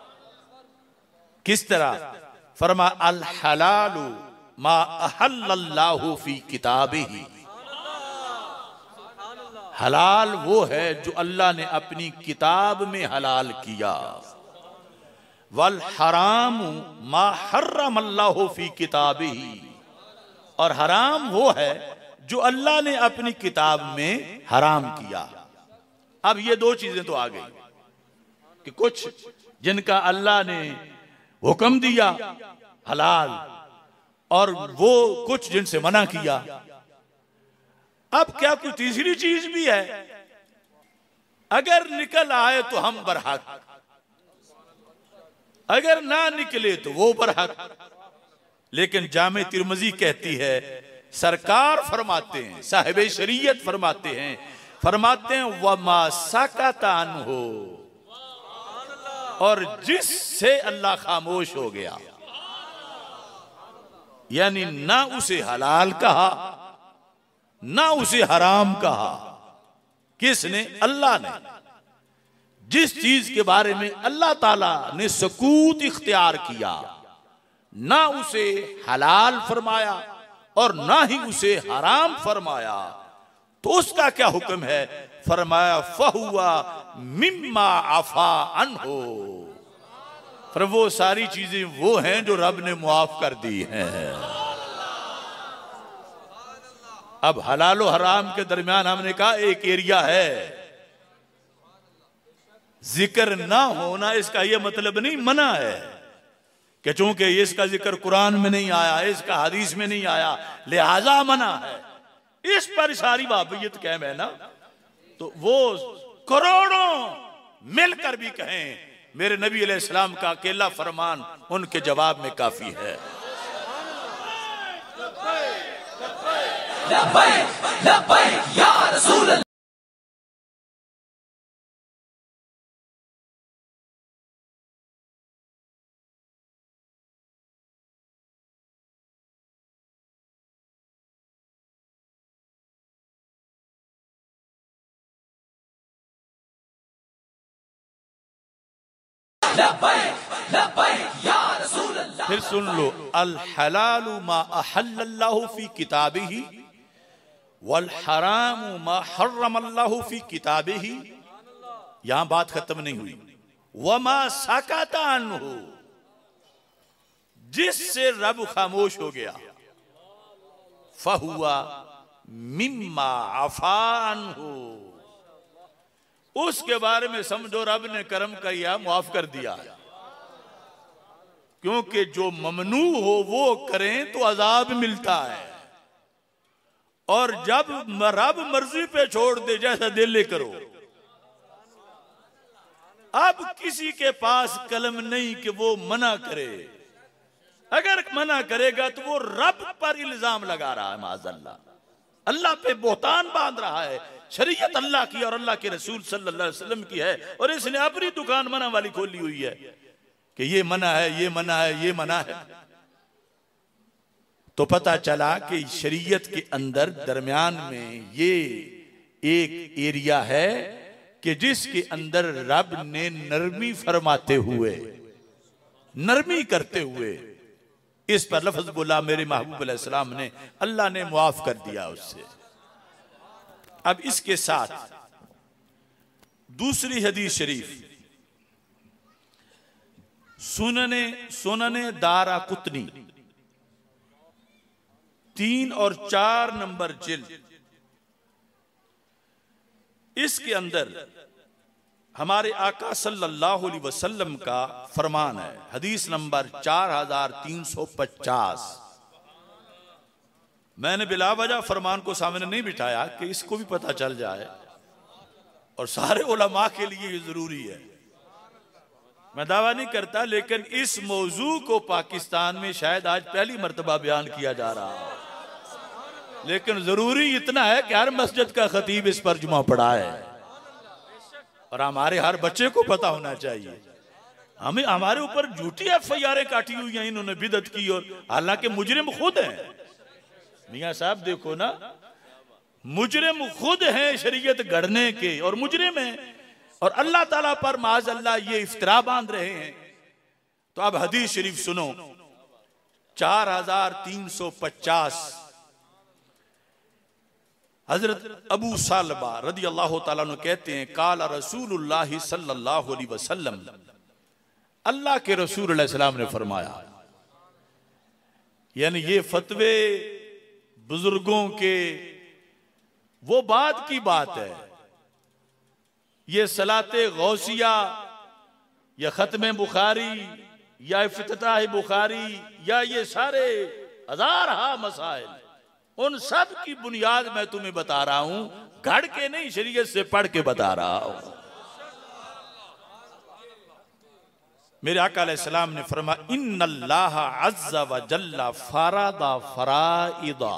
किस तरह? फरमा अल हलालु मा अहल्लल्लाहु फी किताबिही, हलाल वो है जो अल्लाह ने अपनी किताब में हलाल किया। वल हराम मा हर्रमल्लाहु फी किताबिही, और हराम वो है जो अल्लाह ने अपनी किताब में हराम किया। अब ये दो चीजें तो आ गई कि कुछ जिनका अल्लाह ने हुक्म दिया हलाल, और वो कुछ जिनसे मना किया। अब क्या कोई तीसरी चीज भी है? अगर निकल आए तो हम बरहक, अगर ना निकले तो वो बरहक। लेकिन जामे तिरमिज़ी कहती है, सरकार फरमाते हैं, साहिब शरीयत फरमाते हैं वमा सकता अन्हु, और जिससे अल्लाह खामोश हो गया, यानी ना उसे हलाल कहा ना उसे हराम कहा। किसने? अल्लाह ने। जिस चीज के बारे में अल्लाह ताला ने सकूत इख्तियार किया, ना उसे हलाल फरमाया और ना ही उसे हराम फरमाया, तो उसका क्या हुक्म है? फरमाया फहुआ मिम्मा अफा अन्हु, पर वो सारी चीजें वो हैं जो रब ने मुआफ कर दी हैं। अब हलाल और हराम के दरमियान हमने कहा एक एरिया है, जिक्र ना होना इसका यह मतलब नहीं मना है कि चूंकि इसका जिक्र कुरान में नहीं आया, इसका हदीस में नहीं आया, लिहाजा मना है। इस पर सारी वाबियत कायम है ना, तो वो करोड़ों मिलकर भी कहें मेरे नबी अलैहिस्सलाम का अकेला फरमान उनके जवाब में काफी है। लब्बैक लब्बैक या रसूल अल्लाह। फिर सुन लो, अल हलालु मा अहल्लल्लाहु फी किताबिही वल हरामु मा हर्रमल्लाहु फी किताबिही। यहां बात खत्म नहीं हुई। वमा सकता अन्हु, जिससे रब खामोश हो गया, फहुआ मिम्मा अफा अन्हु, उसके बारे में समझो रब ने करम किया, माफ कर दिया। क्योंकि जो ममनू हो वो करें तो अजाब मिलता है, और जब रब मर्जी पे छोड़ दे जैसा दिल करो। अब किसी के पास कलम नहीं कि वो मना करे, अगर मना करेगा तो वो रब पर इल्जाम लगा रहा है, माज़अल्लाह अल्लाह पे बोहतान बांध रहा है। शरीयत अल्लाह की और अल्लाह के रसूल सल्लल्लाहु अलैहि वसल्लम की है, और इसने अपनी दुकान मना वाली खोली हुई है कि ये मना है, ये मना है, ये मना है। तो पता चला कि शरीयत के अंदर दरमियान में ये एक एरिया है कि जिसके अंदर रब ने नरमी फरमाते हुए, नरमी करते हुए इस पर लफ्ज बोला मेरे महबूब अलैहिस्सलाम ने, अल्लाह ने मुआफ कर दिया उससे। अब इसके साथ दूसरी हदीस शरीफ सुनने दारा कुतनी 3 और 4 नंबर जिल्द, इसके अंदर हमारे आका सल्लल्लाहु अलैहि वसल्लम का फरमान है, हदीस नंबर 4350। मैंने बिला वजह फरमान को सामने नहीं बिठाया कि इसको भी पता चल जाए, और सारे उलमा के लिए ये जरूरी है। मैं दावा नहीं करता, लेकिन इस मौजू को पाकिस्तान में शायद आज पहली मर्तबा बयान किया जा रहा है, लेकिन जरूरी इतना है कि हर मस्जिद का खतीब इस पर जुमा पढ़ाए, और हमारे हर बच्चे को पता होना चाहिए। हमें हमारे ऊपर झूठी एफआईआर काटी हुई हैं इन्होंने बिदअत की, और हालांकि मुजरिम खुद हैं। मियां साहब देखो ना, मुजरिम खुद हैं शरीयत गढ़ने के, और मुजरिम हैं, और अल्लाह ताला पर माज़अल्लाह ये इफ्तरा बांध रहे हैं। तो अब हदीस शरीफ सुनो, 4350। हजरत अबू सालबा रदी अल्लाह ताला अन्हु कहते हैं, काला रसूलुल्लाह सल्लल्लाहु अलैहि वसल्लम, अल्लाह के रसूल अलैहि सलाम ने फरमाया, यानी ये फतवे बुजुर्गों के वो बाद की बात है। ये सलाते गौसिया या खत्म बुखारी या इफ्तिताह बुखारी या ये सारे हजार मसाइल, उन सब की बुनियाद मैं तुम्हें बता रहा हूं, घड़ के नहीं, शरीयत से पढ़ के बता रहा हूं। मेरे आका अलैहिस्सलाम ने फरमाया, इन्नल्लाह अज़्ज़ा व जल्ला फरादा फराइदा,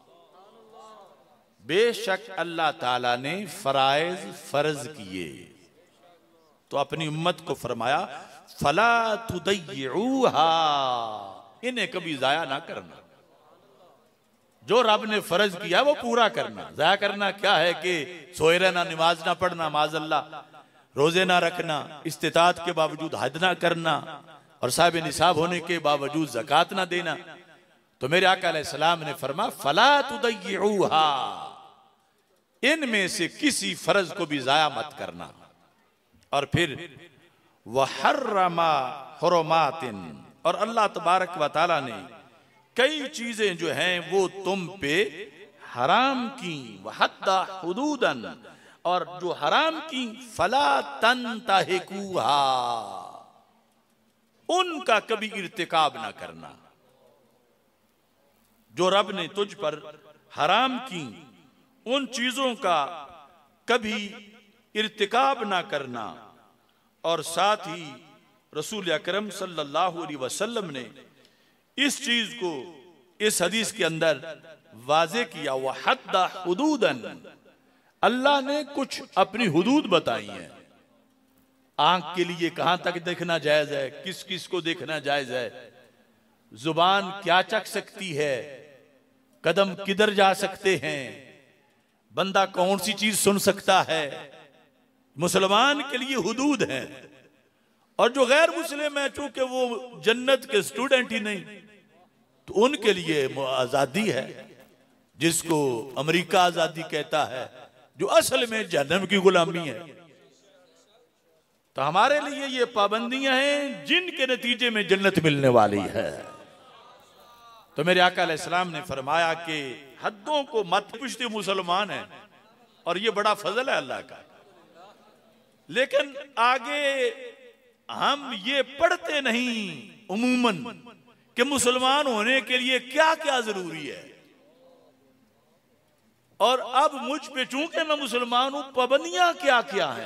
बेशक अल्लाह ताला ने फराइज फर्ज किए, तो अपनी उम्मत को फरमाया फला तुदय्यूहा, इन्हें कभी जाया ना करना। जो रब ने फर्ज किया वो पूरा करना। जाया करना क्या है कि सोए रहना, नमाज ना पढ़ना, माज़अल्लाह रोजे ना रखना, इस्तिताअत के बावजूद हज ना करना, और साहिब निसाब होने के बावजूद ज़कात ना देना। तो मेरे आका अलैहिस्सलाम ने फरमाया फला तुदय्यूहा, इनमें से किसी फर्ज को भी जाया मत करना। और फिर वहर्रमा हुरुमातिन, और अल्लाह तबारक व तआला ने कई चीजें जो हैं वो तुम पे हराम की, वहद्दा हुदूदन, और जो हराम की फला तंतहिकुहा, उनका कभी इर्तिकाब ना करना। जो रब ने तुझ पर हराम की उन चीजों का कभी इर्तिकाब ना करना। और साथ ही रसूल अकरम सल्लल्लाहु अलैहि वसल्लम ने इस चीज को इस हदीस के अंदर वाज़े किया, वहद्दा हुदूदन, अल्लाह ने कुछ अपनी हुदूद बताई हैं। आंख के लिए कहां तक देखना जायज है, किस किस को देखना जायज है, जुबान क्या चख सकती है, कदम किधर जा सकते हैं, बंदा कौन सी चीज सुन सकता है, मुसलमान के लिए हुदूद है। और जो गैर मुस्लिम है, चूंकि वो जन्नत के स्टूडेंट ही नहीं, तो उनके लिए आजादी है, जिसको अमेरिका आजादी कहता है, जो असल में जहन्नम की गुलामी है। तो हमारे लिए ये पाबंदियां हैं जिनके नतीजे में जन्नत मिलने वाली है। तो मेरे आका अलैहिस्सलाम ने फरमाया कि हद्दों को मत पूछते, मुसलमान है, और ये बड़ा फजल है अल्लाह का। लेकिन आगे हम ये पढ़ते नहीं उमूमन कि मुसलमान होने के लिए क्या क्या जरूरी है। और अब मुझ पे चूंकि मैं मुसलमान हूं, पाबंदियां क्या क्या हैं,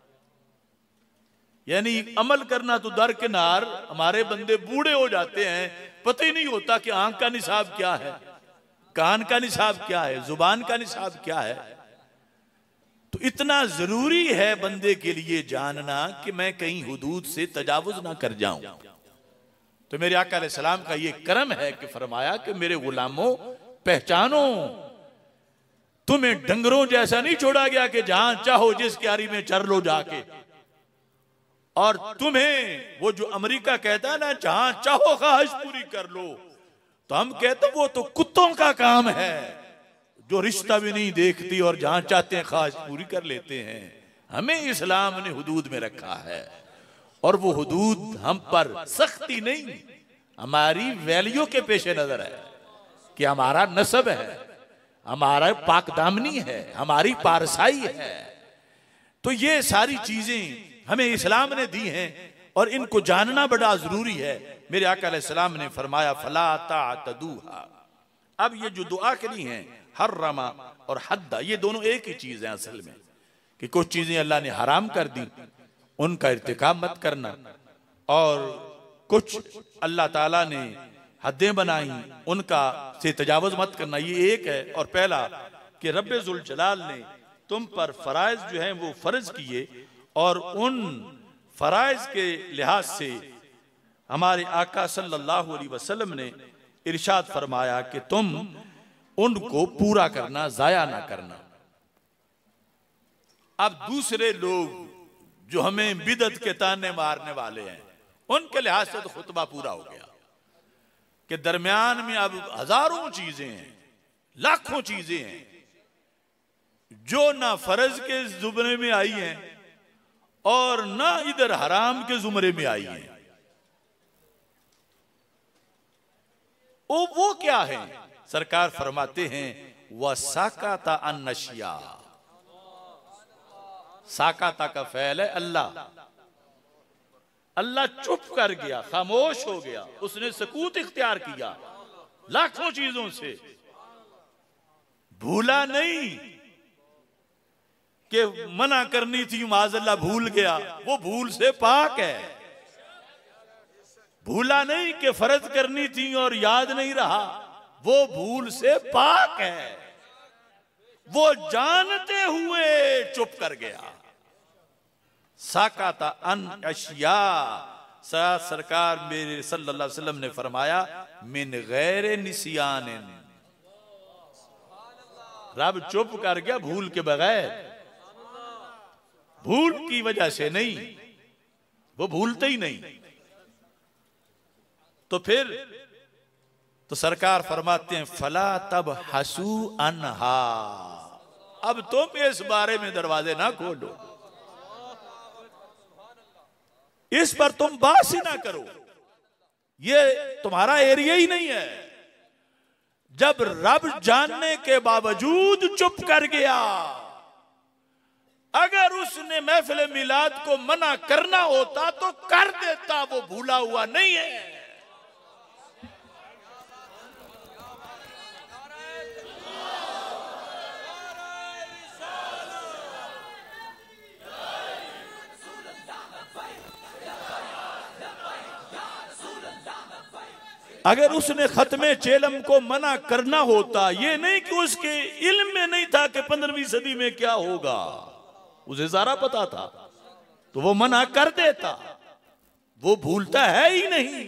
यानी अमल करना तो दरकिनार, हमारे बंदे बूढ़े हो जाते हैं, पता ही नहीं होता कि आंख का निसाब क्या है, कान का निसाब क्या है, जुबान का निसाब क्या है। तो इतना जरूरी है बंदे के लिए जानना कि मैं कहीं हुदूद से तजावुज ना कर जाऊं। तो मेरे आका अलैहिस्सलाम का ये करम है कि फरमाया कि मेरे गुलामों पहचानो, तुम्हें डंगरों जैसा नहीं छोड़ा गया कि जहां चाहो जिस क्यारी में चर लो जाके, और तुम्हें वो जो अमेरिका कहता है ना जहां चाहो ख्वाहिश पूरी कर लो, तो हम कहते वो तो कुत्तों का काम है जो रिश्ता भी नहीं देखती और जहां चाहते हैं ख्वाहिश पूरी कर लेते हैं। हमें इस्लाम ने हुदूद में रखा है, और वो हुदूद हम पर सख्ती नहीं, हमारी वैल्यू के पेश नजर है कि हमारा नस्ब है, हमारा पाकदामनी है, हमारी पारसाई है। तो ये सारी चीजें हमें इस्लाम ने दी हैं और इनको जानना बड़ा जरूरी है। मेरे आका अलैहिस्सलाम ने फरमाया फला तातदूहा। अब ये जो दुआ के लिए हैं, हर्रमा और हद्दा, ये दोनों एक ही चीज है असल में, कि कुछ चीजें अल्लाह ने हराम कर दी, उनका इर्तिकाब मत करना, और कुछ अल्लाह ताला ने हदें बनाई, उनका से तजावुज मत करना, ये एक है। और पहला कि रब्बे जुल जलाल ने तुम पर फराइज जो हैं वो फर्ज किए, और उन फराइज के लिहाज से हमारे आका सल्लल्लाहु अलैहि वसल्लम ने इरशाद फरमाया कि तुम उनको पूरा करना, जाया ना करना। अब दूसरे लोग जो हमें बिदअत के ताने मारने वाले हैं, उनके लिहाज से तो खुतबा पूरा हो गया कि दरमियान में अब हजारों चीजें हैं, लाखों चीजें हैं जो ना फर्ज के जुमरे में आई हैं और ना इधर हराम के जुमरे में आई हैं। वो क्या है? सरकार फरमाते हैं वसाकाता अन्नशिया। साकाता का फैल है अल्लाह, अल्लाह चुप कर गया, खामोश हो गया, उसने सकूत इख्तियार किया लाखों चीजों से। भूला नहीं कि मना करनी थी, माज़अल्लाह भूल गया, वो भूल से पाक है। भूला नहीं कि फर्ज करनी थी और याद नहीं रहा, वो भूल से पाक है। वो जानते हुए चुप कर गया। साकाता अन अशिया, सरकार मेरे सल्लल्लाहु अलैहि वसल्लम ने फरमाया मिन गैर निसियान, रब चुप कर गया भूल के बगैर, भूल की वजह से नहीं, वो भूलते ही नहीं। तो फिर तो सरकार फरमाते हैं फला तब हसू अनहा, अब तुम इस बारे में दरवाजे ना खोलो, इस पर तुम बात ही ना करो, ये तुम्हारा एरिया ही नहीं है। जब रब जानने के बावजूद चुप कर गया, अगर उसने महफिल मिलाद को मना करना होता तो कर देता, वो भूला हुआ नहीं है। अगर उसने खत्मे चेलम को मना करना होता, ये नहीं कि उसके इल्म में नहीं था कि 15वीं सदी में क्या होगा, उसे सारा पता था, तो वो मना कर देता, वो भूलता है ही नहीं।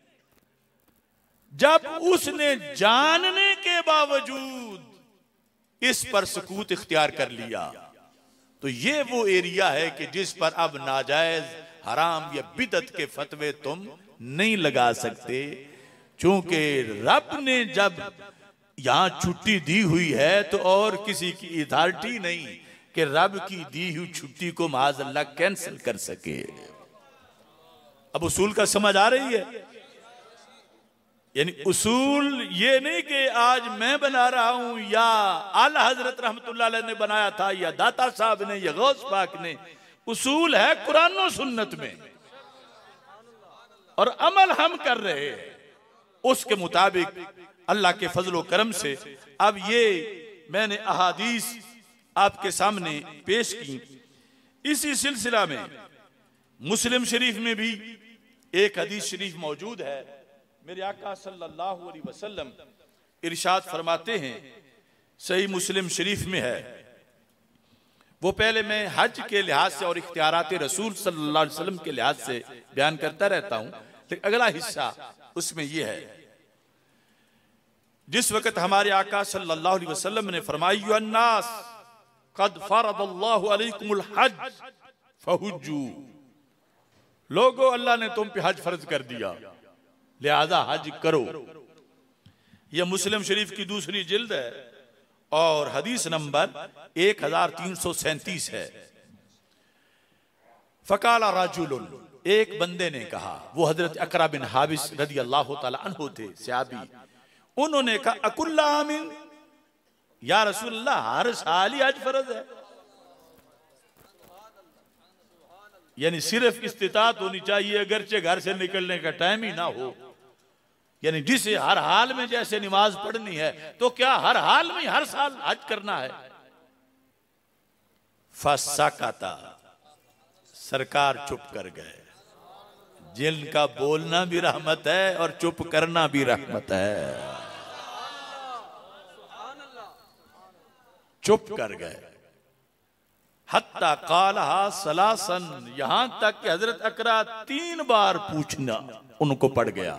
जब उसने जानने के बावजूद इस पर सकूत इख्तियार कर लिया, तो ये वो एरिया है कि जिस पर अब नाजायज, हराम या बिदअत के फतवे तुम नहीं लगा सकते, क्योंकि रब ने जब यहां छुट्टी दी हुई है तो और किसी की अथॉरिटी नहीं कि रब की दी हुई छुट्टी को माज़अल्लाह कैंसिल कर सके। अब उसूल का समझ आ रही है? यानी उसूल ये नहीं कि आज मैं बना रहा हूं या आला हजरत रहमतुल्लाह अलैह ने बनाया था या दाता साहब ने या गौस पाक ने। उसूल है कुरान और सुन्नत में, और अमल हम कर रहे हैं उसके मुताबिक। अल्लाह के फजलो करम से अब ये मैंने अहादीस आपके सामने पेश की। इसी सिलसिला में मुस्लिम शरीफ में भी एक हदीस शरीफ मौजूद है। मेरे आका सल्लल्लाहु अलैहि वसल्लम इरशाद फरमाते हैं, सही मुस्लिम शरीफ में है, वो पहले मैं हज के लिहाज से और इख्तियारात रसूल सल्लल्लाहु अलैहि वसल्लम के लिहाज से बयान करता रहता हूं, लेकिन अगला हिस्सा उसमें यह है, जिस वक्त हमारे आका सल्लल्लाहु अलैहि वसल्लम ने फरमाया, अन्नास कद फरदल्लाहु अलैकुमुल हज फहुज्जू, लोगों अल्लाह ने तुम पे हज फर्ज कर दिया, लिहाजा हज करो। यह मुस्लिम शरीफ की दूसरी जिल्द है और हदीस नंबर 1337 है। फकाला राजुलुन, एक बंदे ने कहा, वो हजरत अकरा बिन हाबिस रदी अल्लाह तआला अन्हु थे, सहाबी। उन्होंने कहा, अकुल्ला आमीन, या रसूलल्लाह हर साल ही हज फर्ज है? यानी सिर्फ इस्तिताअत होनी चाहिए, अगरचे घर से निकलने का टाइम ही ना हो, यानी जिसे हर हाल में जैसे नमाज पढ़नी है तो क्या हर हाल में हर साल हज करना है? फसकता, सरकार चुप कर गए। जिनका बोलना भी रहमत है और चुप करना भी रहमत है, चुप कर गए। हत्ता कालहा सलासन, यहां तक कि हजरत अकरा 3 बार पूछना उनको पड़ गया।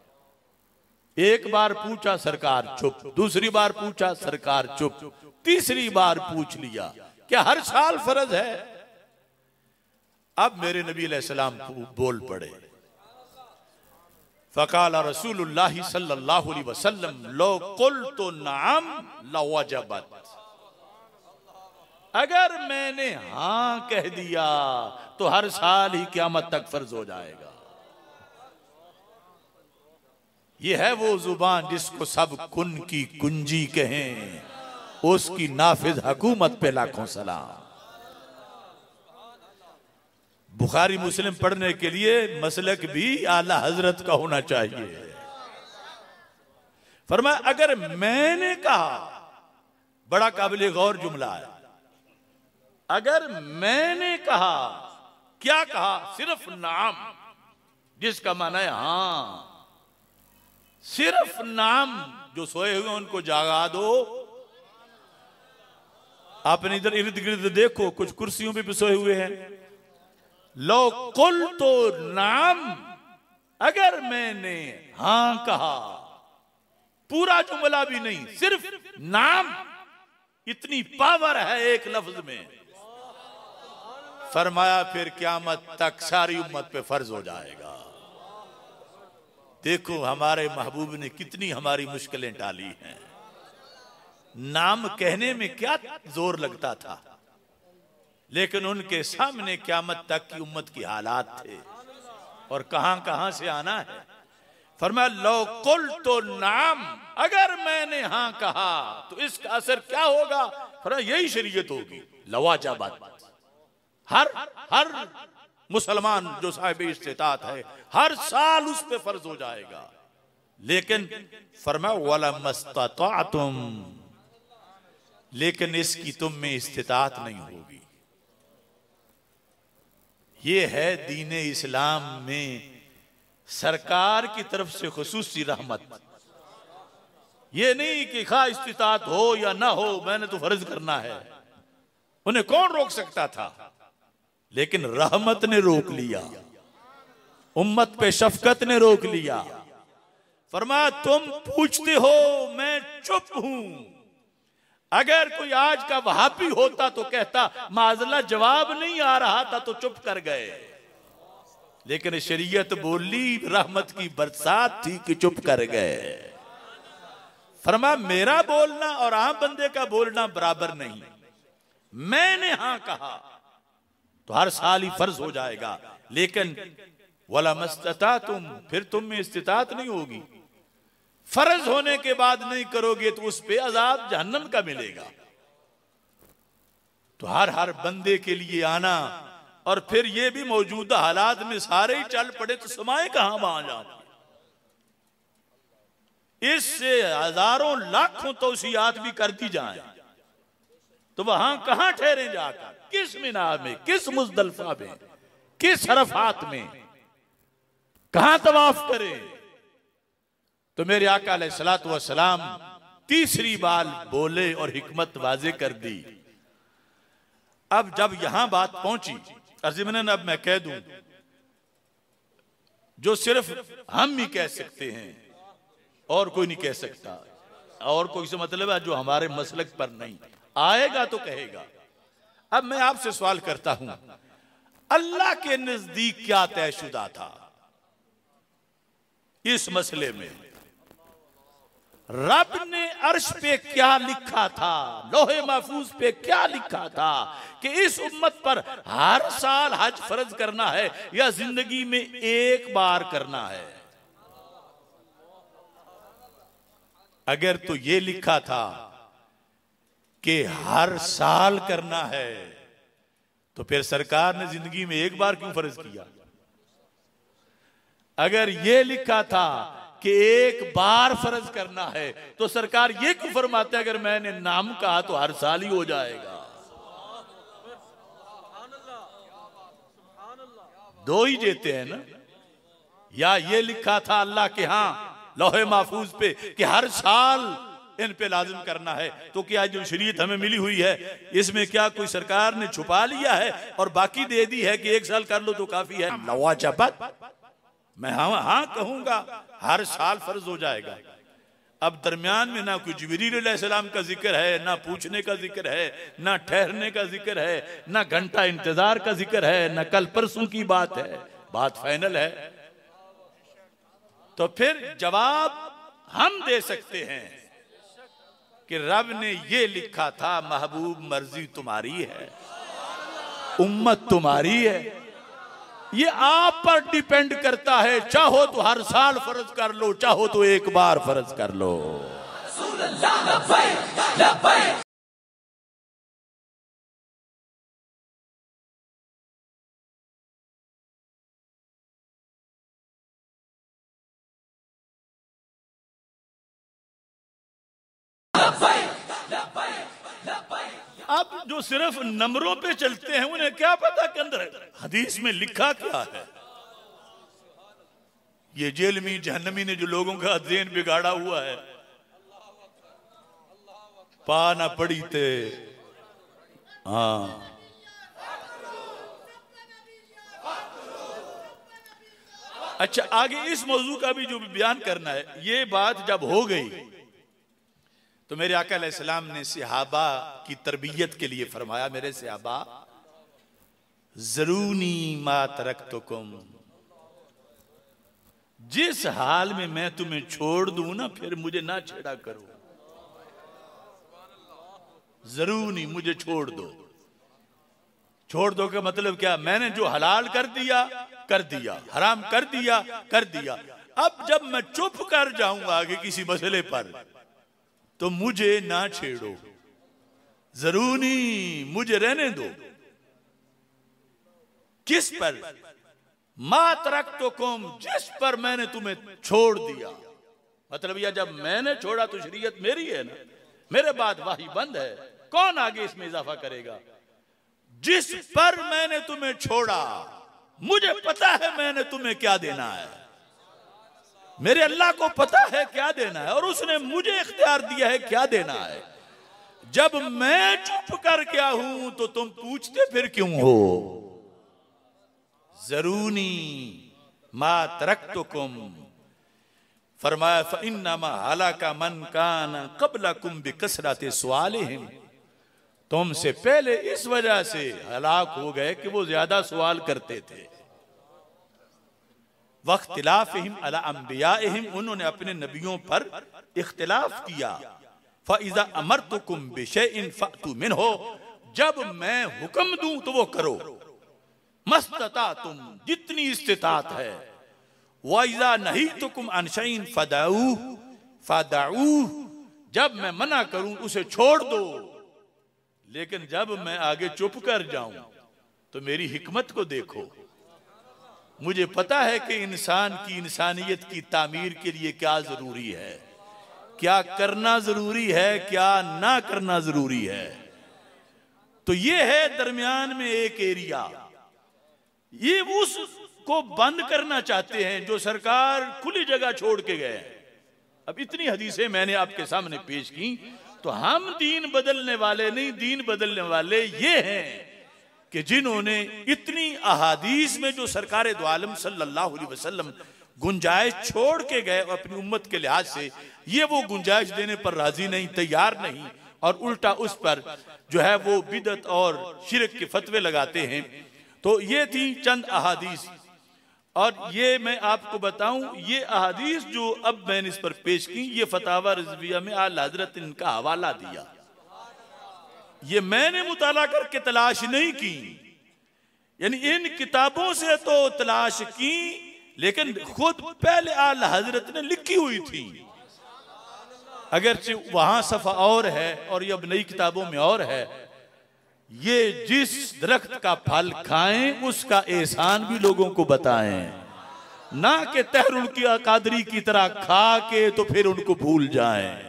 एक बार पूछा, सरकार चुप, दूसरी बार पूछा, सरकार चुप, तीसरी बार पूछ लिया, क्या हर साल फर्ज है? अब मेरे नबी अलैहिस्सलाम बोल पड़े। फकाला रसूलुल्लाह सल्लल्लाहु अलैहि वसल्लम, लो कुल्तु नअम लवजबत, अगर मैंने हां कह दिया तो हर साल ही क़यामत तक फर्ज हो जाएगा। यह है वो जुबान जिसको सब कुन की कुंजी कहें, उसकी नाफिज हुकूमत पे लाखों सलाम। बुखारी मुस्लिम पढ़ने के लिए मसलक भी आला हजरत का होना चाहिए। फरमाया, अगर मैंने कहा, बड़ा काबिल गौर जुमला है, अगर मैंने कहा, क्या कहा? सिर्फ नाम, जिसका माना है हां, सिर्फ नाम। जो सोए हुए उनको जागा दो। आपने इधर इर्द गिर्द देखो, कुछ कुर्सियों पे भी सोए हुए हैं। लो कुल तो नाम, अगर मैंने हां कहा, पूरा जुमला भी नहीं, सिर्फ नाम, इतनी पावर है एक लफ्ज में। फरमाया, फिर क़यामत तक सारी उम्मत पे फर्ज हो जाएगा। देखो हमारे महबूब ने कितनी हमारी मुश्किलें टाली हैं। नाम कहने में क्या जोर लगता था, लेकिन उनके सामने क़यामत तक की उम्मत की हालात थे और कहां कहां से आना है। फरमाया, लो कुल तो नाम, अगर मैंने हां कहा तो इसका असर क्या होगा? फरमाया, यही शरीयत होगी, लवाजबात। हर मुसलमान जो साहिब इस्तिताअत है, हर साल उस पे फर्ज हो जाएगा। लेकिन फरमाया, वला मस्तताअतुम, लेकिन इसकी तुम में इस्तिताअत नहीं होगी। ये है दीन इस्लाम में सरकार की तरफ से खुसूसी रहमत। ये नहीं कि खा इस्तिताअत हो या ना हो, मैंने तो फर्ज करना है। उन्हें कौन रोक सकता था? लेकिन रहमत ने रोक लिया, उम्मत पे शफकत ने रोक लिया। फरमाया, तुम पूछते हो, मैं चुप हूं। अगर कोई आज का वहाबी होता तो कहता माज़ल्लाह जवाब नहीं आ रहा था तो चुप कर गए, लेकिन शरीयत बोली, रहमत की बरसात थी कि चुप कर गए। फरमाया, मेरा बोलना और आम बंदे का बोलना बराबर नहीं। मैंने हां कहा तो हर साल ही फर्ज हो जाएगा, लेकिन वला मस्तताअतुम, फिर तुम में इस्तिताअत नहीं होगी। फर्ज होने के बाद नहीं करोगे तो उस पे अजाब जहन्नम का मिलेगा। तो हर बंदे के लिए आना, और फिर ये भी मौजूदा हालात में सारे ही चल पड़े तो समाए कहां वहां जाओ। इससे हजारों लाखों तौसीयात भी कर दी जाए, तो वहां कहां ठहरे जाकर, किस मीना में, किस मुजदलफा में, किस अरफात में, कहां तवाफ करें? तो मेरे आका अलैहिस्सलातु वस्सलाम तीसरी बार बोले और हिकमत वाजे कर दी। अब जब यहां बात पहुंची, अर्ज़िमनन अब मैं कह दूं जो सिर्फ हम ही कह सकते हैं और कोई नहीं कह सकता, और कोई से मतलब है जो हमारे मसलक पर नहीं आएगा तो कहेगा। अब मैं आपसे सवाल करता हूं, अल्लाह के नजदीक क्या तयशुदा था इस मसले में? रब ने अर्श पे क्या लिखा था, लोहे महफूज पे क्या लिखा था कि इस उम्मत पर हर साल हज फर्ज करना है या जिंदगी में एक बार करना है? अगर तो ये लिखा था कि हर साल करना है, तो फिर सरकार ने जिंदगी में एक बार क्यों फर्ज किया? अगर ये लिखा था कि एक बार फर्ज करना है, तो सरकार ये क्यों फरमाते अगर मैंने नाम कहा तो हर साल ही हो जाएगा? दो ही देते हैं ना। या ये लिखा था अल्लाह के यहां लौहे महफूज पे कि हर साल इन पे लाजिम करना है, तो क्या जो शरीयत हमें मिली हुई है इसमें क्या कोई सरकार ने छुपा लिया है और बाकी दे दी है कि एक साल कर लो तो काफी है? नवाजबत मैं हाँ कहूंगा, हर साल फर्ज हो जाएगा। अब दरमियान में ना कोई जिब्रील अलैहिस्सलाम का जिक्र है, ना पूछने का जिक्र है, ना ठहरने का जिक्र है, ना घंटा इंतजार का जिक्र है, ना कल परसों की बात है, बात फाइनल है। तो फिर जवाब हम दे सकते हैं कि रब ने ये लिखा था महबूब मर्जी तुम्हारी है, उम्मत तुम्हारी है, ये आप पर डिपेंड करता है। चाहो तो हर साल फर्ज कर लो, चाहो तो एक बार फर्ज कर लो। अब जो सिर्फ नंबरों पे चलते हैं उन्हें क्या पता के अंदर हदीस में लिखा क्या है। ये जेलमी जहन्नमी ने जो लोगों का ज़हन बिगाड़ा हुआ है, पा ना पड़ी थे। हाँ, अच्छा आगे इस मौजू का भी जो बयान करना है, ये बात जब हो गई तो मेरे आका अलैहिस्सलाम ने सहाबा की तरबियत के लिए फरमाया, मेरे सहाबा ज़रूनी मा तरक्तुकुम, जिस हाल में मैं तुम्हें छोड़ दूं ना फिर मुझे ना छेड़ा करो। ज़रूनी, मुझे छोड़ दो। छोड़ दो का मतलब क्या? मैंने जो हलाल कर दिया कर दिया, हराम कर दिया कर दिया। अब जब मैं चुप कर जाऊंगा आगे किसी मसले पर तो मुझे ना छेड़ो। ज़रूनी, मुझे रहने दो। किस पर? मा तरक्तुकुम, जिस पर मैंने तुम्हें छोड़ दिया। मतलब यह जब मैंने छोड़ा तो शरीयत मेरी है ना, मेरे बाद वाही बंद है, कौन आगे इसमें इजाफा करेगा? जिस पर मैंने तुम्हें छोड़ा, मुझे पता है मैंने तुम्हें क्या देना है, मेरे अल्लाह को पता है क्या देना है और उसने मुझे इख्तियार दिया है क्या देना है। जब मैं चुप कर गया हूं तो तुम पूछते फिर क्यों हो? ज़रूनी मा तरक्तुकुम, फरमाया फ़इन्नमा हलाका मन काना क़ब्लकुम बिकसरति सवालिहिम, तुमसे पहले इस वजह से हलाक हो गए कि वो ज्यादा सवाल करते थे। वख्तिलाफिहिम अला अंबियाइहिम, उन्होंने अपने नबियों पर इख्तिलाफ किया। फ़इज़ा अमरतुकुम बिशैइन फ़अतू मिन्हु, जब मैं हुक्म दूं तो वो करो। मस्ततातुम, जितनी इस्तिताअत है। वइज़ा नहीतुकुम अन शैइन फ़दऊह, जब मैं मना करूं उसे छोड़ दो। लेकिन जब मैं आगे चुप कर जाऊं तो मेरी हिकमत को देखो। मुझे पता है कि इंसान की इंसानियत की तामीर के लिए क्या जरूरी है, क्या करना जरूरी है, क्या ना करना जरूरी है। तो ये है दरमियान में एक एरिया, ये उसको बंद करना चाहते हैं जो सरकार खुली जगह छोड़ के गए हैं। अब इतनी हदीसें मैंने आपके सामने पेश की, तो हम दीन बदलने वाले नहीं, दीन बदलने वाले ये हैं कि जिन्होंने इतनी अहादीस में जो सरकार दो आलम सल्लल्लाहु अलैहि वसल्लम गुंजाइश छोड़ के गए अपनी उम्मत के लिहाज से, ये वो गुंजाइश देने पर राजी नहीं, तैयार नहीं, और उल्टा उस पर जो है वो बिदअत और शिरक के फतवे लगाते हैं। तो ये थी चंद अहादीस, और ये मैं आपको बताऊं, ये अहादीस जो अब मैंने इस पर पेश की, ये फतावा रिजविया में आला हजरत ने इनका हवाला दिया। ये मैंने मुताला करके तलाश नहीं की, यानी इन किताबों से तो तलाश की, लेकिन खुद पहले आला हजरत ने लिखी हुई थी। अगरचे वहां सफा और है और ये अब नई किताबों में और है। ये जिस दरख्त का फल खाएं उसका एहसान भी लोगों को बताएं, ना कि तहरुल की कादरी की तरह खा के तो फिर उनको भूल जाएं।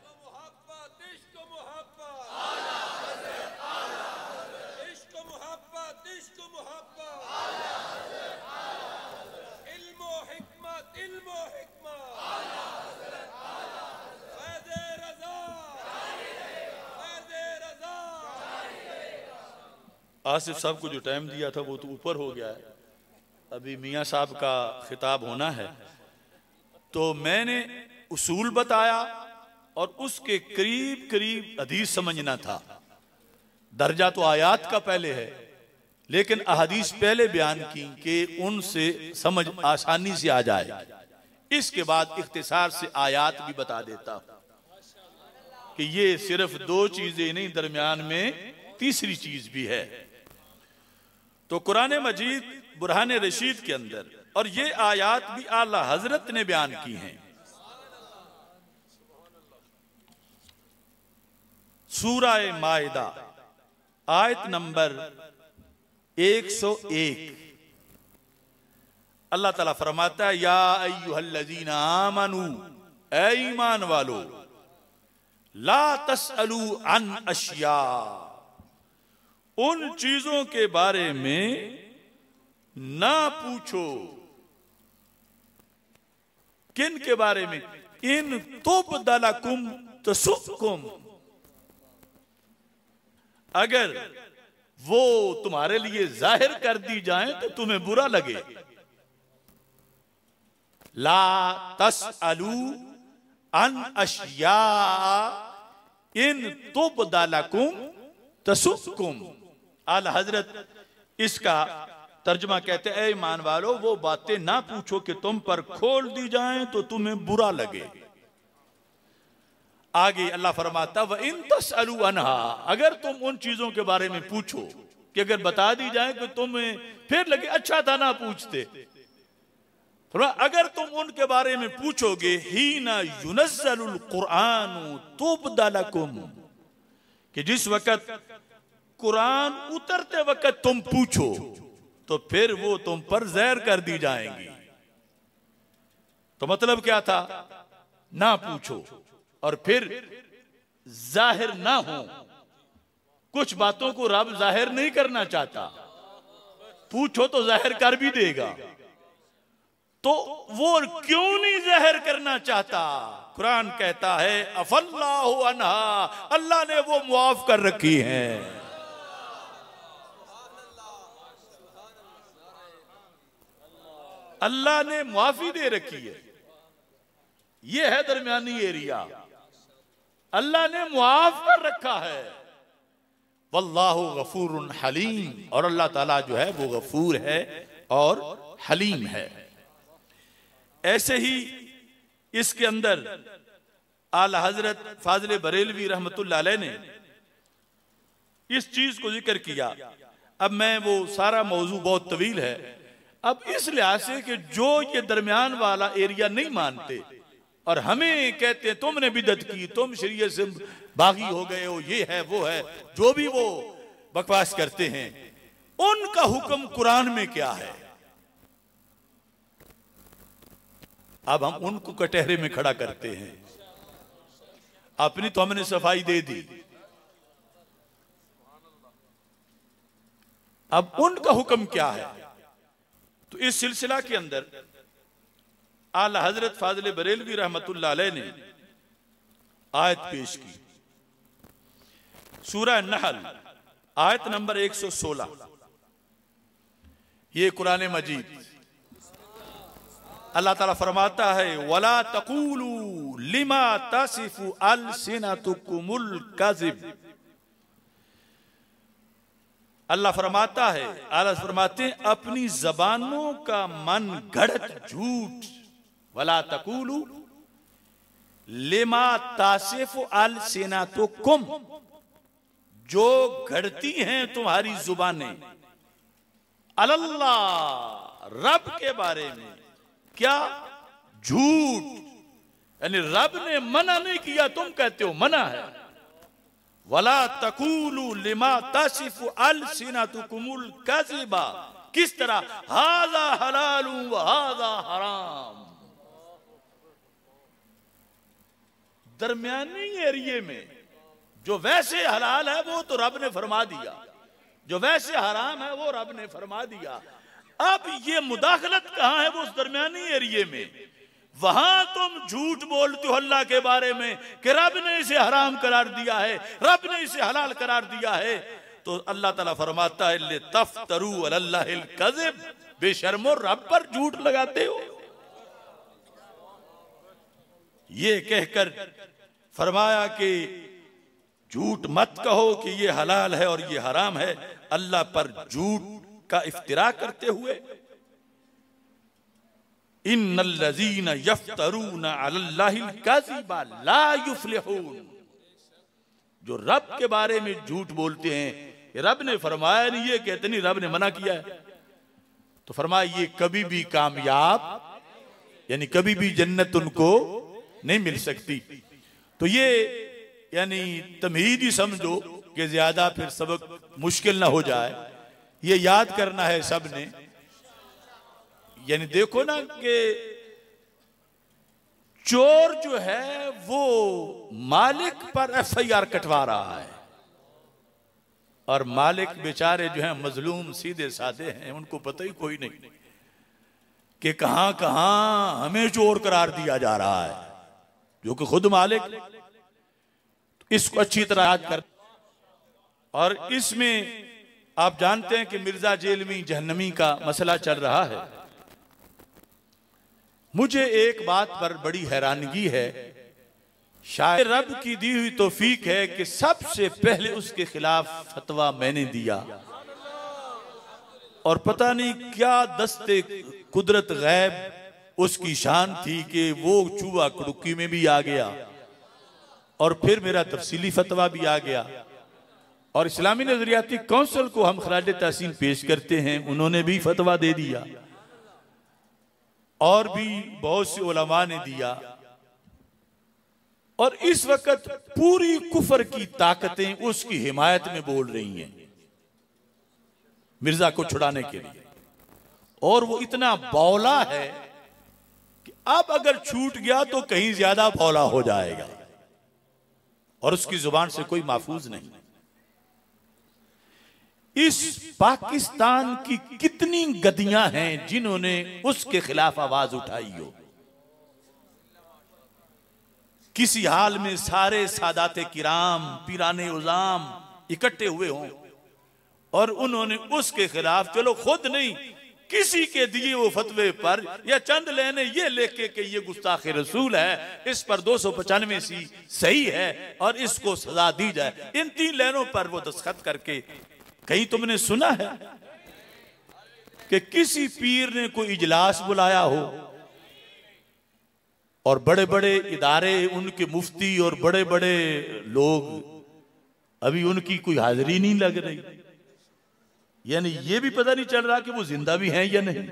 आसिफ साहब को जो टाइम दिया था वो तो ऊपर हो गया है, अभी मियाँ साहब का खिताब होना है। तो मैंने उसूल बताया और उसके करीब करीब हदीस समझना था। दर्जा तो आयात का पहले है, लेकिन अहदीस पहले बयान की कि उनसे समझ आसानी से आ जाए। इसके बाद इख्तिसार से आयात भी बता देता हूं कि ये सिर्फ दो चीजें नहीं, दरमियान में तीसरी चीज भी है। तो कुरान मजीद बुरहान रशीद के अंदर, और ये आयात भी आला हजरत ने बयान की हैं। सूरह माइदा आयत नंबर 101, अल्लाह ताला फरमाता है, या अय्युहल्लज़ीना आमनू, ऐ ईमान वालो, ला तसअलू अन अशिया, उन चीजों के बारे में ना पूछो। किन के बारे में? इन तुबदलकुम तसुकुम, अगर वो तुम्हारे लिए जाहिर कर दी जाए तो तुम्हें बुरा लगे। ला तसअलू अन अशिया इन तुबदलकुम तसुकुम। आला हजरत इसका तर्जमा कहते हैं, ईमान वालों वो बातें ना पूछो कि तुम पर खोल दी जाएं तो तुम्हें बुरा लगे। आगे अल्लाह फरमाता, व इन तसअलू अनहा, अगर तुम उन चीजों के बारे में पूछो कि अगर बता दी जाए कि तुम्हें फिर लगे अच्छा था ना पूछते, अगर तुम उनके बारे में पूछोगे, हीना युनज़्ज़लुल कुरान तुबदलकुम, कि जिस वक्त कुरान उतरते वक्त तुम पूछो तो फिर वो तुम पर ज़हर कर दी जाएंगी। तो मतलब क्या था? ना पूछो और फिर जाहिर ना हो। कुछ बातों को रब जाहिर नहीं करना चाहता, पूछो तो जाहिर कर भी देगा। तो वो क्यों नहीं जाहिर करना चाहता? कुरान कहता है, अफल्लाहु अन्हा, अल्लाह ने वो मुआफ कर रखी है। अल्लाह ने मुआफी दे रखी है। ये है दरमियानी एरिया, अल्लाह ने मुआफ कर रखा है। वल्लाहु गफूरुन हलीम, और अल्लाह ताला जो है वो गफूर है और हलीम है। ऐसे ही इसके अंदर आला हजरत फाजिल बरेलवी रहमतुल्लाह अलैह ने इस चीज को जिक्र किया। अब मैं वो सारा मौजू बहुत तवील है, अब इस लिहाज से कि जो ये दरमियान वाला एरिया नहीं मानते और हमें कहते हैं तुमने बिदअत की, तुम शरीयत से बागी हो गए हो, ये है वो है, जो भी वो बकवास करते हैं, उनका हुक्म कुरान में क्या है? अब हम उनको कटहरे में खड़ा करते हैं। अपनी तो हमने सफाई दे दी, अब उनका हुक्म क्या है? तो इस सिलसिला के अंदर आला हजरत फाजिल बरेलवी रहमतुल्लाह अलैह ने आयत पेश की, सूरह नहल आयत नंबर 116। ये कुरान मजीद अल्लाह ताला फरमाता है, वला तकूलू लिमा तसिफु अलसिनतुकुमुल कज़िब। अल्लाह फरमाता है, अल्लाह फरमाते हैं, अपनी जबानों का मन घड़त झूठ, वला तकूलू लिमा तासिफु अलसिनतुकुम, जो घड़ती हैं तुम्हारी जुबानें, अल्लाह रब के बारे में, क्या? झूठ। यानी रब ने मना नहीं किया, तुम कहते हो मना है। वला तकूलू लिमा तसिफु अलसिनतुकुमुल कज़िबा, किस तरह? हाज़ा हलालु व हाज़ा हराम। दरमियानी एरिये में जो वैसे हलाल है वो तो रब ने फरमा दिया, जो वैसे हराम है वो रब ने फरमा दिया। अब ये मुदाखलत कहां है? वो उस दरमियानी एरिये में। वहां तुम झूठ बोलते हो अल्लाह के बारे में कि रब ने इसे हराम करार दिया है, रब ने इसे हलाल करार दिया है। तो अल्लाह ताला फरमाता है, ले तफ्तरू अलल्लाहिल कज़िब, बेशर्मो रब पर झूठ लगाते हो। ये कहकर फरमाया कि झूठ मत कहो कि ये हलाल है और ये हराम है, अल्लाह पर झूठ का इफ्तिरा करते हुए। इन्नल्लज़ीना यफ्तरूना अलल्लाहिल कज़िबा ला युफ्लिहून, जो रब के बारे में झूठ बोलते हैं, रब ने फरमाया नहीं, ये कहते नहीं रब ने मना किया है, तो फरमाया ये कभी भी कामयाब, यानी कभी भी जन्नत उनको नहीं मिल सकती। तो ये यानी तमहीद ही समझो कि ज्यादा फिर सबक मुश्किल ना हो जाए, ये याद करना है सबने। यानी देखो ना कि चोर जो है वो मालिक पर एफआईआर कटवा रहा है, और मालिक बेचारे जो हैं मजलूम सीधे साधे हैं, उनको पता ही कोई नहीं कि कहां कहां हमें चोर करार दिया जा रहा है, जो कि खुद मालिक। इसको अच्छी तरह याद कर। और इसमें आप जानते हैं कि मिर्जा जेलवी जहन्नमी का मसला चल रहा है। मुझे एक बात पर बड़ी हैरानगी है, शायद रब की दी हुई तौफीक है कि सबसे पहले उसके खिलाफ फतवा मैंने दिया, और पता नहीं क्या दस्ते कुदरत गैब उसकी शान थी कि वो चूहा कुड़ुक्की में भी आ गया, और फिर मेरा तफसीली फतवा भी आ गया। और इस्लामी नजरियाती काउंसिल को हम खराज तहसीन पेश करते हैं, उन्होंने भी फतवा दे दिया, और भी बहुत से उलमा ने दिया। और इस वक्त पूरी कुफर की ताकतें उसकी हिमायत में बोल रही हैं मिर्जा को छुड़ाने के लिए, और वो इतना बौला है कि अब अगर छूट गया तो कहीं ज्यादा बौला हो जाएगा, और उसकी जुबान से कोई महफूज नहीं। इस पाकिस्तान की कितनी गदियां हैं जिन्होंने उसके खिलाफ आवाज उठाई हो। किसी हाल में सारे सादाते किराम पीराने उजाम इकट्ठे हुए हों और उन्होंने उसके खिलाफ, चलो खुद नहीं, किसी के दिए वो फतवे पर या चंद लेने ये लेके कि ये गुस्ताखे रसूल है, इस पर 295 सही है और इसको सजा दी जाए, इन 3 लाइनों पर वो दस्तखत करके। कहीं तुमने सुना है कि किसी पीर ने कोई इजलास बुलाया हो और बड़े बड़े इदारे, उनके मुफ्ती और बड़े बड़े लोग, अभी उनकी कोई हाजिरी नहीं लग रही? यानी ये भी पता नहीं चल रहा कि वो जिंदा भी हैं या नहीं,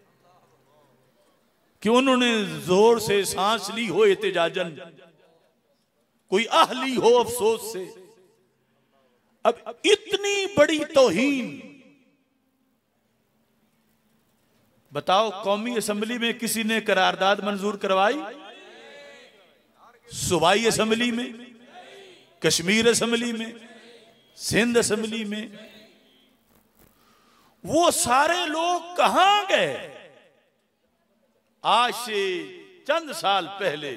कि उन्होंने जोर से सांस ली हो एहतिजाजन, कोई आहली हो अफसोस से। अब इतनी बड़ी तौहीन, बताओ कौमी असेंबली में किसी ने करारदाद मंजूर करवाई? सूबाई असेंबली में, कश्मीर असेंबली में, सिंध असेंबली में, वो सारे लोग कहां गए? आज से चंद साल पहले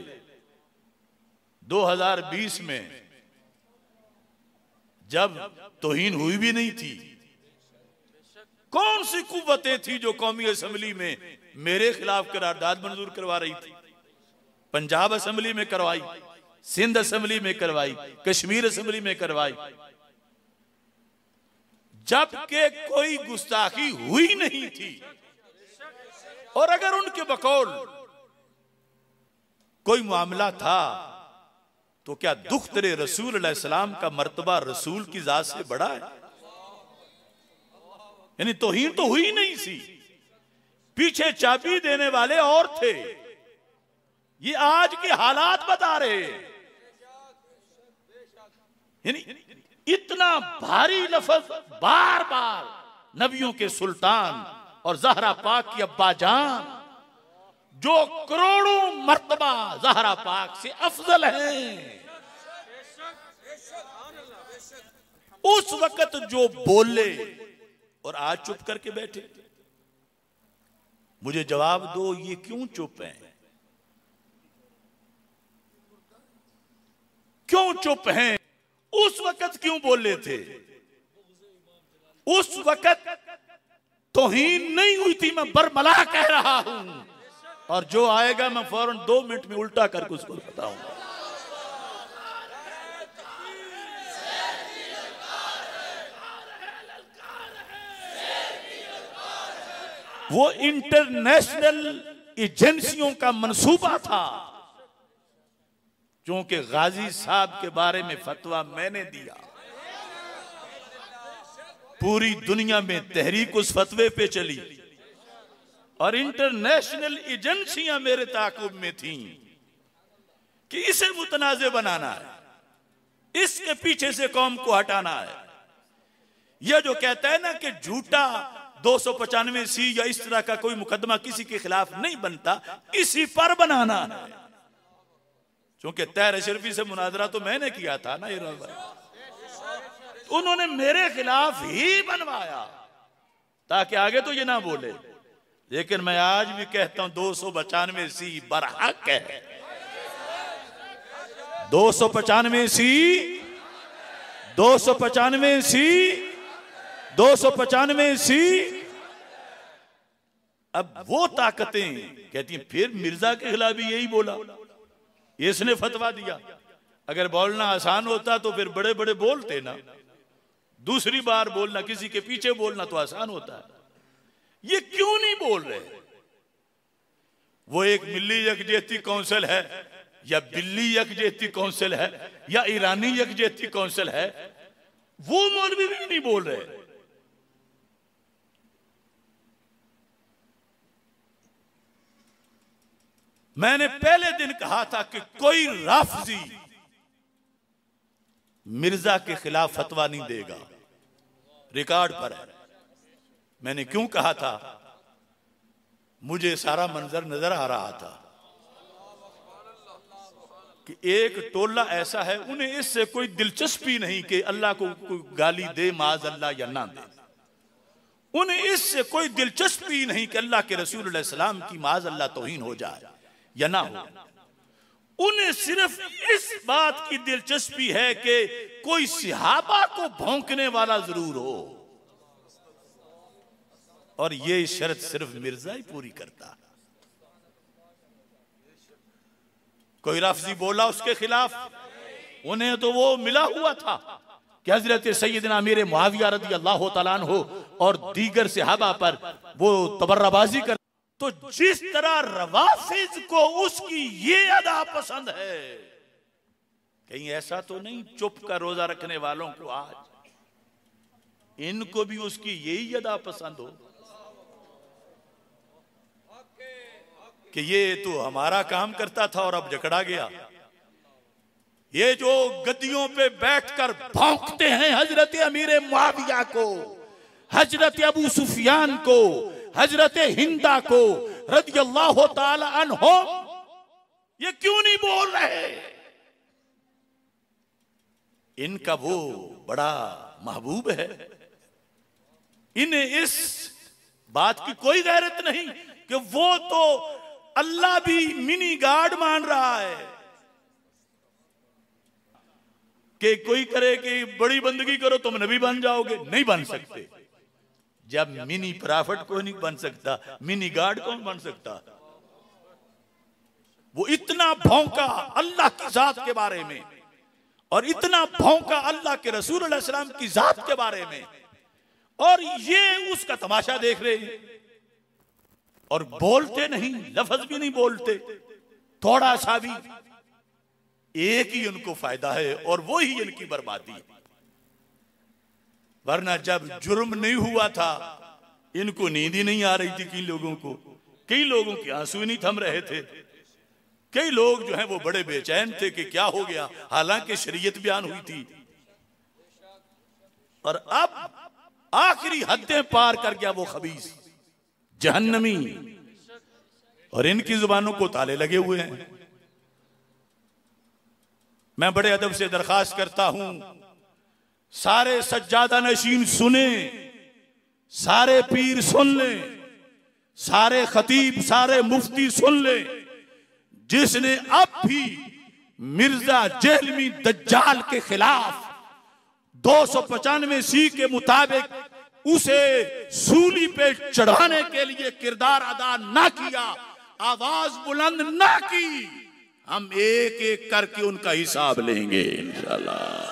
2020 में जब तौहीन हुई भी नहीं थी, कौन सी कुव्वतें थी जो कौमी असेंबली में मेरे खिलाफ करारदाद मंजूर करवा रही थी? पंजाब असेंबली में करवाई, सिंध असेंबली में करवाई, कश्मीर असेंबली में करवाई, जबकि कोई गुस्ताखी हुई नहीं थी। और अगर उनके बकौल कोई मामला था तो क्या दुख तेरे रसूल अलैहि सलाम का मर्तबा रसूल की जात से बड़ा है? यानी तौहीन तो हुई नहीं सी, पीछे चाबी देने वाले और थे। ये आज के हालात बता रहे हैं। यानी इतना भारी लफ्ज बार बार नबियों के सुल्तान और ज़हरा पाक की अब्बा जान, जो करोड़ों मर्तबा ज़हरा पाक से अफजल हैं, उस वक्त जो बोले और आज चुप करके बैठे। मुझे जवाब दो, ये क्यों चुप हैं? क्यों चुप हैं? उस वक्त क्यों बोले थे? उस वक्त तौहीन नहीं हुई थी, मैं बरमला कह रहा हूं। और जो आएगा मैं फौरन 2 मिनट में उल्टा करके उसको बताऊंगा। वो इंटरनेशनल एजेंसियों का मंसूबा था, क्योंकि गाजी साहब के बारे में फतवा मैंने दिया। पूरी दुनिया में तहरीक उस फतवे पे चली और इंटरनेशनल एजेंसियां मेरे ताकुब में थीं कि इसे मुतनाज़े बनाना है, इसके पीछे से कौम को हटाना है। यह जो कहता है ना कि झूठा 295C या इस तरह का कोई मुकदमा किसी के खिलाफ नहीं बनता, इसी पर बनाना है। क्योंकि तैर अशरफी से मुनाजरा तो मैंने किया था ना, उन्होंने मेरे खिलाफ ही बनवाया ताकि आगे तो ये ना बोले। लेकिन मैं आज भी कहता हूं 295C बरहक है। 295C 295C। अब वो ताकतें कहती हैं फिर मिर्जा के खिलाफ भी यही बोला, इसने फतवा दिया। अगर बोलना आसान होता तो फिर बड़े बड़े बोलते ना। दूसरी बार बोलना, किसी के पीछे बोलना तो आसान होता है। ये क्यों नहीं बोल रहे? वो एक मिली यकजहती काउंसिल है या बिल्ली यकजहती काउंसिल है या ईरानी यकजहती काउंसिल है, वो मौलवी भी नहीं बोल रहे। मैंने पहले दिन कहा था कि कोई राफजी मिर्जा के खिलाफ फतवा नहीं देगा, रिकॉर्ड पर है। मैंने क्यों कहा था? मुझे सारा मंजर नजर आ रहा था कि एक टोला ऐसा है, उन्हें इससे कोई दिलचस्पी नहीं कि अल्लाह को कोई गाली दे माज अल्लाह या ना दे। उन्हें इससे कोई दिलचस्पी नहीं कि अल्लाह के रसूल अलैहि सलाम की माज अल्लाह तौहीन हो जाए या ना हो। उन्हें सिर्फ इस बात की दिलचस्पी है कि कोई सहाबा को भौंकने वाला जरूर हो, और ये शर्त सिर्फ मिर्जा ही पूरी करता है। कोई लफ्ज़ी बोला उसके खिलाफ, उन्हें तो वो मिला हुआ था कि हजरत सैयदना अमीर मुआविया रज़ी अल्लाह तआला अन्हु और दीगर सहाबा पर वो तबर्राबाजी कर। तो जिस तरह रवाफिज को उसकी ये अदा पसंद है, कहीं ऐसा तो नहीं चुप का रोजा रखने वालों को आज इनको भी उसकी यही अदा पसंद हो कि ये तो हमारा काम करता था और अब जकड़ा गया। ये जो गद्दियों पे बैठकर भौंकते हैं हजरत अमीर मुआविया को, हजरत अबू सुफियान को, हजरत हिंदा को रज़ियल्लाहु ताला अन्हो, ये क्यों नहीं बोल रहे? इनका वो बड़ा महबूब है, इन्हें इस बात की कोई गैरत नहीं कि वो तो अल्लाह भी मिनी गार्ड मान रहा है कि कोई करे कि बड़ी बंदगी करो तुम नबी बन जाओगे। नहीं बन सकते। जब मिनी प्रॉफिट को नहीं बन सकता, मिनी गार्ड कौन बन सकता? वो इतना भौंका अल्लाह की जात के बारे में और इतना भौंका अल्लाह के रसूल अलैहि सलाम की जात के बारे में, और ये उसका तमाशा देख रहे हैं और बोलते नहीं, लफ्ज भी नहीं बोलते, थोड़ा सा भी। एक ही उनको फायदा है और वो ही इनकी बर्बादी। वरना जब जुर्म नहीं हुआ था इनको नींद ही नहीं आ रही थी। कई लोगों के आंसू नहीं थम रहे थे। कई लोग जो हैं वो बड़े बेचैन थे कि क्या हो गया, हालांकि शरीयत बयान हुई थी। और अब आखिरी हदें पार कर गया वो खबीस जहन्नमी, और इनकी जुबानों को ताले लगे हुए हैं। मैं बड़े अदब से दरखास्त करता हूं, सारे सज्जादा नशीन सुने, सारे पीर सुन ले, सारे खतीब, सारे मुफ्ती सुन ले, जिसने अब भी मिर्जा जेहलवी दज्जाल के खिलाफ 295 सी के मुताबिक उसे सूली पे चढ़ाने के लिए किरदार अदा ना किया, आवाज बुलंद ना की, हम एक एक करके उनका हिसाब लेंगे इंशाअल्लाह।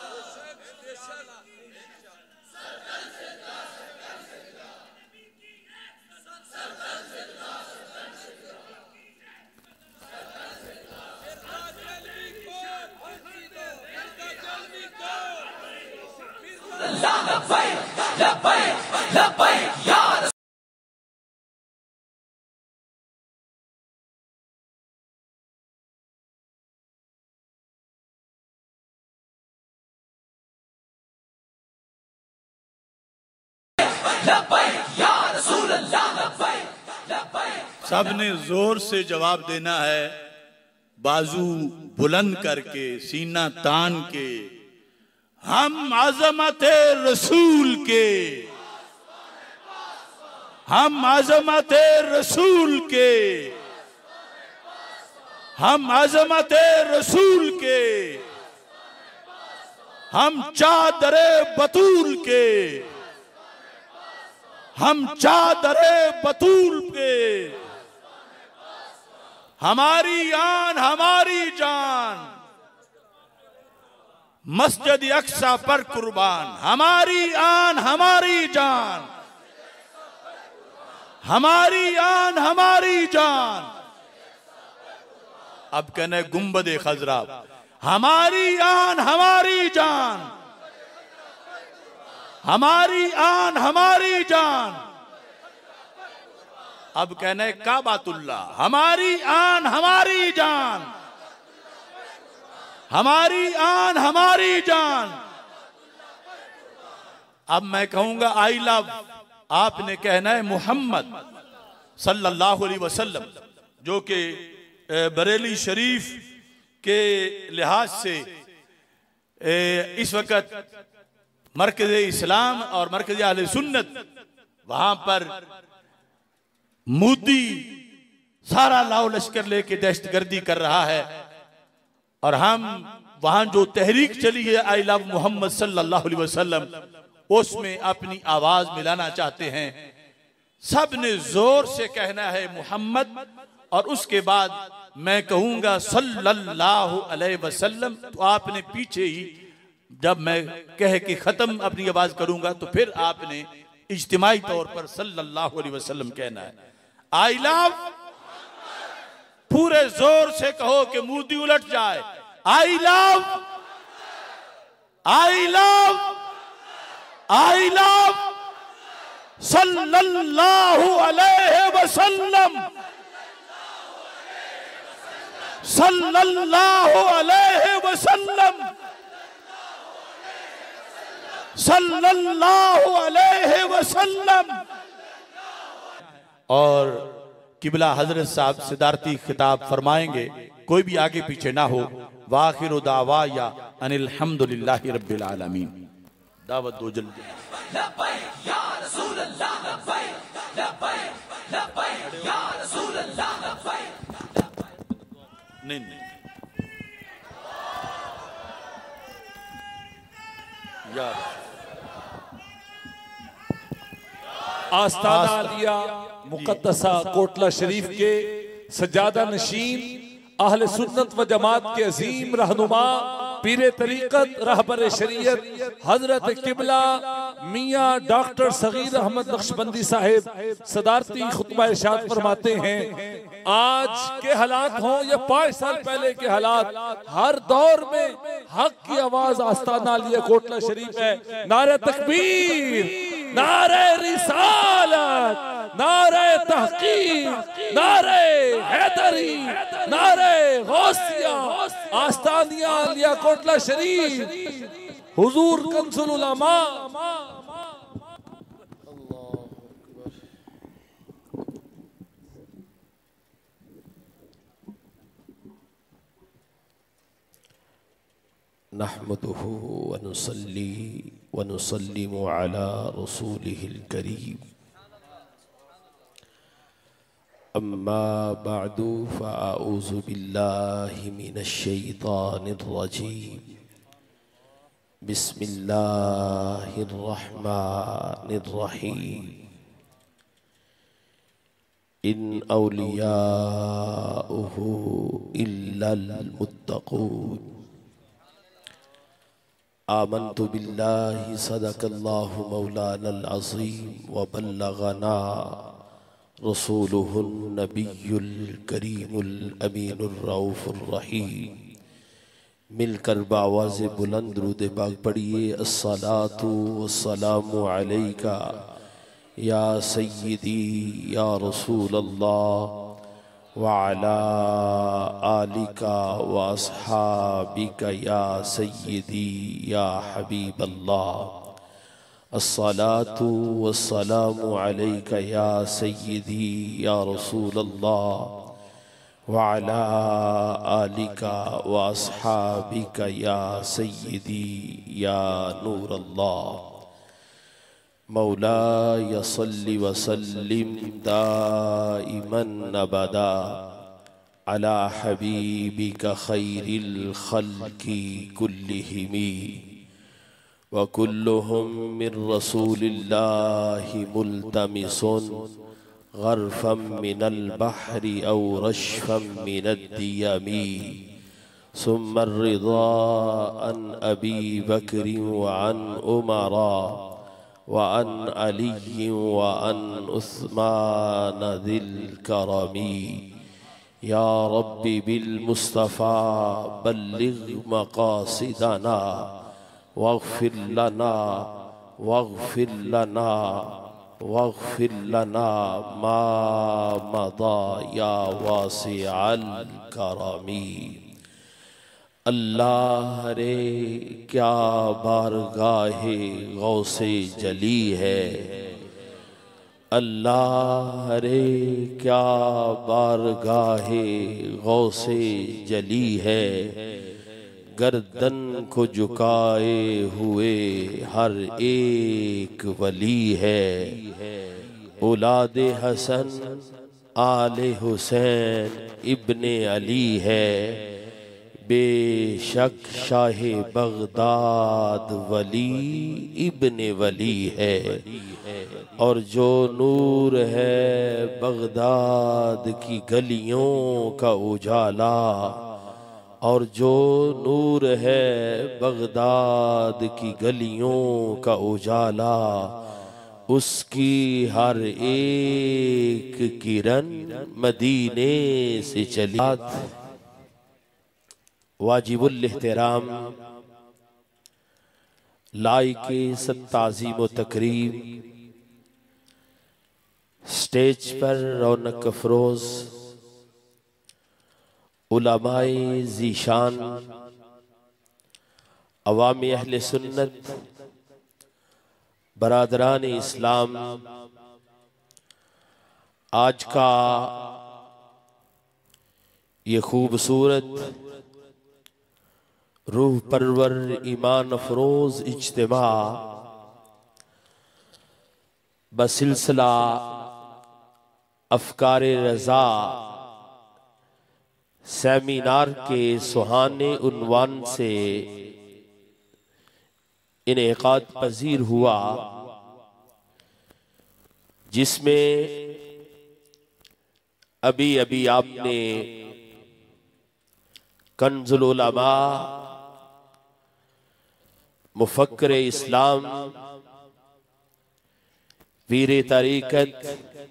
सबने जोर से जवाब देना है, बाजू बुलंद करके, सीना तान के। हम आज़मत रसूल के, हम आज़मत रसूल के, हम आज़मत रसूल के, हम चादरे बतूल के, हम चादरे बतूल के, हमारी आन हमारी जान मस्जिद अक्सा पर कुर्बान, हमारी आन हमारी जान, हमारी आन हमारी जान। अब कहने गुंबद खजरा, हमारी आन हमारी जान, हमारी आन हमारी जान। अब कहने काबातुल्ला, हमारी आन हमारी जान, हमारी आन हमारी जान। अब मैं कहूंगा आई लव, आपने कहना है मोहम्मद सल्लल्लाहु अलैहि वसल्लम, जो कि बरेली शरीफ के लिहाज से इस वक्त मरकज़ इस्लाम और मरकज़ अहले सुन्नत, वहां पर मोदी सारा लाओ लश्कर लेके दहशतगर्दी कर रहा है, और हम वहां जो तहरीक चली है आई लव मोहम्मद सल्लल्लाहु अलैहि वसल्लम, उसमें अपनी आवाज मिलाना चाहते हैं। सब ने जोर से कहना है मोहम्मद, और उसके बाद मैं कहूंगा सल्लल्लाहु अलैहि वसल्लम। तो आपने पीछे ही जब मैं कह के खत्म अपनी आवाज करूंगा तो फिर आपने इज्तिमाई तौर पर सल्लल्लाहु अलैहि वसल्लम कहना है। आई लव पूरे जोर से कहो कि मोदी उलट जाए। I love, I love, I love सल्लल्लाहु अलैहि वसल्लम, सल्लल्लाहु अलैहि वसल्लम, सल्लल्लाहु अलैहि वसल्लम। और किबला हजरत साहब सिदारती खिताब फरमाएंगे, कोई भी आगे पीछे ना हो। वाखिर दावा या अनिल हम्दुलिल्लाहि रब्बिल आलमीन। दावत दो जल्दी। नहीं नहीं यार आस्ताना आलिया मुकद्दसा कोटला शरीफ के सजादा नशीन अहले सुन्नत व जमात के अजीम रहनुमा पीरे तरीकत रहबर शरीयत हजरत किबला मियाँ डॉक्टर सगीर अहमद नक्शबंदी साहिब सदारती खुतबा इरशाद फरमाते हैं, आज के हालात हों या 5 साल पहले के हालात, हर दौर में हक की आवाज आस्ताना आलिया कोटला शरीफ है। नारे तकबीर, नारे रिसालत, नारे तहकीक, नारे हैदरी, नारे गौसिया, आस्तानिया आलिया कोटला शरीफ, हुजूर कंसुल उलमा। नहमदुहु व नुसल्ली व नुसल्लिमु अला रसूलिहिल करीम, अम्मा बअदु फ़अऊज़ु बिल्लाहि मिनश शैतानिर रजीम, बिस्मिल्लाहिर रहमानिर रहीम। इन औलियाउहु इल्लल मुत्तक़ून, आमन्तु बिल्लाहि सदक़ल्लाहु मौलानल अज़ीम व बल्लगना रसूलुहुन नबियुल करीमुल अमीनुर रऊफ़ुर रहीम। मिलकर बावाज़ बुलंद रूद पाक पढ़िए, अस्सलातु वस्सलामु अलैका या सय्यदी या रसूल अल्लाह व अला आलिका व अस्हाबिका या सय्यदी या हबीब अल्लाह। अस्सलातु वस्सलामु अलैका या सय्यदी या रसूल अल्लाह व अला आलिका व अस्हाबिका या सय्यदी या नूर अल्लाह। मौलाया सल्लि व सल्लिम दाइमन अबदा अला हबीबिका खैरिल खल्क़ि कुल्लिहिमी व कुल्लुहुम मिन रसूलिल्लाहि मुल्तमिसुन गर्फम मिनल बहरि औ रश्फम मिनद दियमी। सुम्मा रिदा अन अबी बकरि व अन उमरा व अन अली व अन उस्मान दिल करमी। या रब्बी बिल मुस्तफ़ा बल्लिग मक़ासिदना वग़फ़िर लना वग़फ़िर लना वग़फ़िर लना मा मदा या वासिअल करमी। अल्लाह रे क्या बारगाहे गौसे जली है, अल्लाह रे क्या बारगाहे गौसे जली है। गर्दन को झुकाए हुए हर एक वली है। औलादे हसन आले हुसैन इब्ने अली है। बेशक शाहे बगदाद वली इब्ने वली है। और जो नूर है बगदाद की गलियों का उजाला, और जो नूर है बगदाद की गलियों का उजाला, उसकी हर एक किरण मदीने से चली। वाजिबुल एहतराम लाइके सत्ताज़ीम व तकरीम, स्टेज पर रौनक अफरोज उलमाए ज़ीशान, अवाम अहले सुन्नत, बरादरान इस्लाम, आज का ये खूबसूरत रूह परवर ईमान अफरोज इज्तिमा बसिलसिला अफकार रजा सेमिनार के सुहाने उन्वान से इनेकाद पजीर हुआ, जिसमें अभी अभी आपने कंजुल उलमा, मुफक्कर इस्लाम, पीर तरीकत,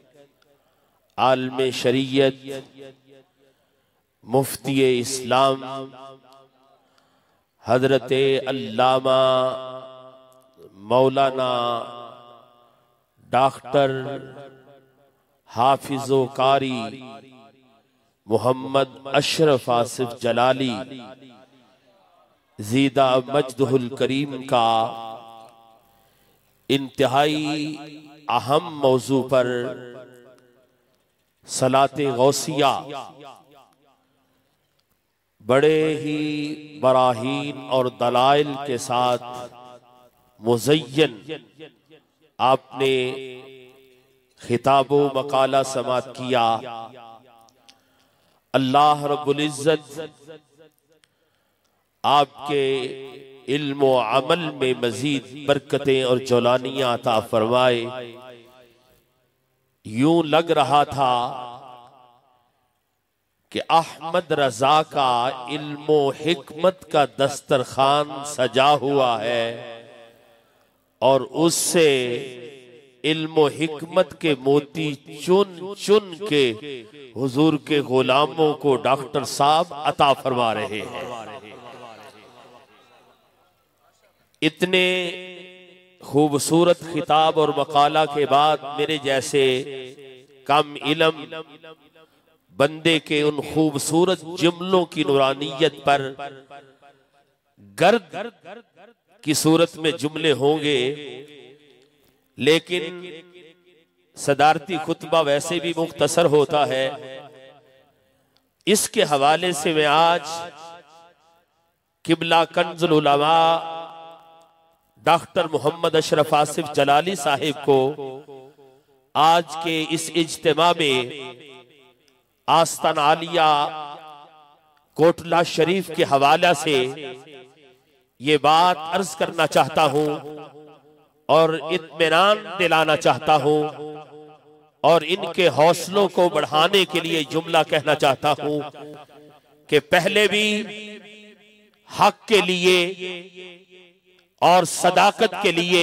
आलम शरीयत, मुफ्ती इस्लाम हजरत अल्लामा मौलाना डॉक्टर हाफिज़ो कारी मोहम्मद अशरफ आसिफ जलाली ज़ीदा मजदहुल करीम का इंतहाई अहम मौजू पर सलाते गौसिया बड़े ही बराहीन और दलाइल के साथ मुज़य्यन आपने खिताबो मकाला समात किया। अल्लाह रब्बुल इज़्ज़त आपके इल्म व अमल में मजीद बरकतें और जौलानियां अता फरमाए। यूं लग रहा था कि अहमद रजा का इल्म व हिकमत का दस्तरखान सजा हुआ है और उससे इल्म हिकमत के मोती चुन चुन के हुजूर के गुलामों को डॉक्टर साहब अता फरमा रहे हैं। इतने खूबसूरत खिताब और मकाला के बाद मेरे जैसे कम इल्म बंदे के उन खूबसूरत जुमलों की नूरानियत पर गर्द की सूरत में जुमले होंगे, लेकिन सदारती खुतबा वैसे भी मुख्तसर होता है। इसके हवाले से मैं आज किबला कंजुल उलमा डॉक्टर मोहम्मद अशरफ आसिफ जलाली साहिब को आज के इस इज्तिमा में आस्तान आलिया कोटला शरीफ के हवाला से ये बात अर्ज करना चाहता हूं और इत्मीनान दिलाना चाहता हूं और इनके हौसलों को बढ़ाने के लिए जुमला कहना चाहता हूं कि पहले भी हक के लिए और सदाकत के लिए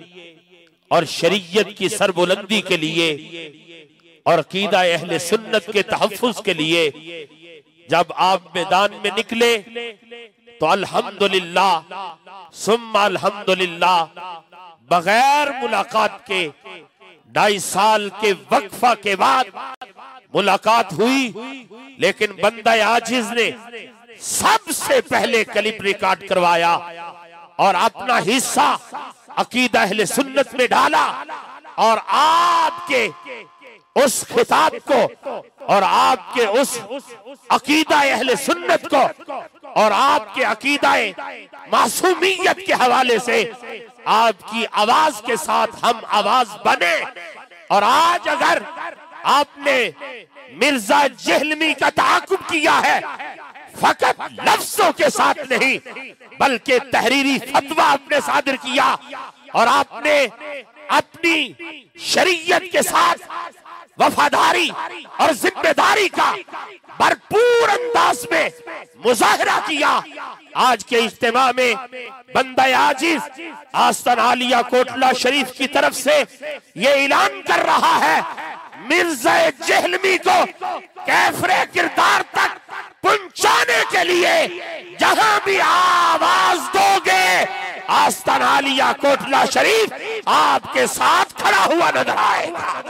और शरीयत की सरबुलंदी के लिए और अकीदा अहले सुन्नत के तहफ्फुज के लिए जब आप मैदान में निकले तो अल्हम्दुलिल्लाह सुम्मा अल्हम्दुलिल्लाह बगैर मुलाकात के 2.5 साल के वक्फा के बाद मुलाकात हुई, लेकिन बंदा आजिज ने सबसे पहले क्लिप रिकॉर्ड करवाया और अपना हिस्सा अकीदा अहले सुन्नत में डाला और आपके उस खिताब को और आपके उस अकीदा अहले सुन्नत को और आपके अकीदा मासूमियत के हवाले से आपकी आवाज के साथ हम आवाज बने। और आज अगर आपने मिर्जा जहलमी का ताकुब किया है, फकत लफ्जों के साथ नहीं बल्कि तहरीरी फतवा आपने सादिर किया और आपने अपनी शरीयत के साथ वफादारी और जिम्मेदारी का भरपूर अंदाज में मुजाहरा किया। आज के इज्तिमा में बंदा आजिज आस्तान आलिया कोटला शरीफ की तरफ से ये ऐलान कर रहा है, मिर्जा जहलमी को कैफरे किरदार तक पहुंचाने के लिए जहां भी आवाज दोगे आस्तान आलिया कोटला शरीफ आपके साथ खड़ा हुआ नजर आएगा।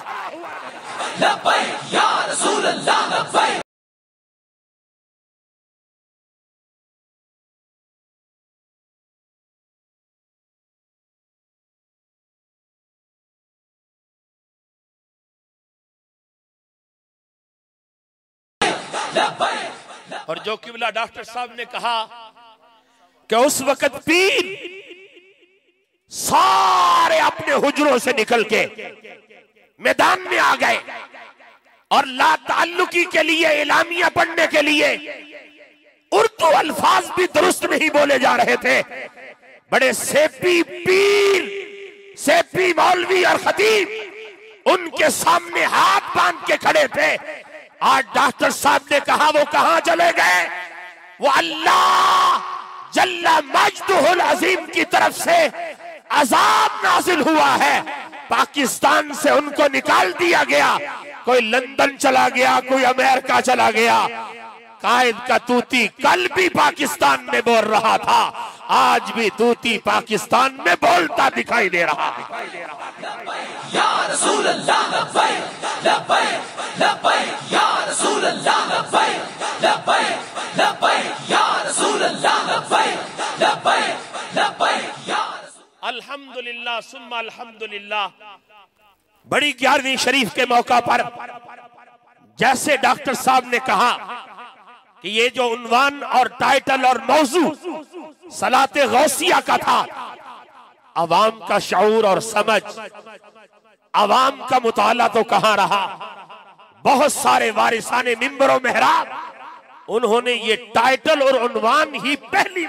लब्बैक या रसूल अल्लाह लब्बैक। और जो किबला डॉक्टर साहब ने कहा कि उस वक्त पीर सारे अपने हुजरों से निकल के मैदान में आ गए और ला ताल्लुकी के लिए, इलामिया पढ़ने के लिए उर्दू अल्फाज भी दुरुस्त नहीं बोले जा रहे थे। बड़े सेपी पीर, सेपी मौलवी और खतीब उनके सामने हाथ बांध के खड़े थे। आज डॉक्टर साहब ने कहा वो कहां चले गए? वो अल्लाह जल्ला मजदुहुल अजीम की तरफ से अजाब नाजिल हुआ है, पाकिस्तान से उनको निकाल दिया गया। कोई लंदन चला गया, कोई अमेरिका चला गया। कायद का तूती कल भी पाकिस्तान में बोल रहा था, आज भी तूती पाकिस्तान में बोलता दिखाई दे रहा है। या रसूल अल्लाह लब्बैक लब्बैक लब्बैक या रसूल अल्लाह लब्बैक लब्बैक लब्बैक या रसूल अल्लाह लब्बैक लब्बैक लब्बैक या अल्हम्दुलिल्लाह सुम्मा अल्हम्दुलिल्लाह। बड़ी 11वीं शरीफ के मौका पर जैसे डॉक्टर साहब ने कहा कि ये जो उन्वान और टाइटल और मौजू सलाते गौसिया का था, अवाम का शऊर और समझ, अवाम का मुताला तो कहां रहा। बहुत सारे वारिसाने मिंबरों मेहराब उन्होंने ये टाइटल और उन्वान ही पहली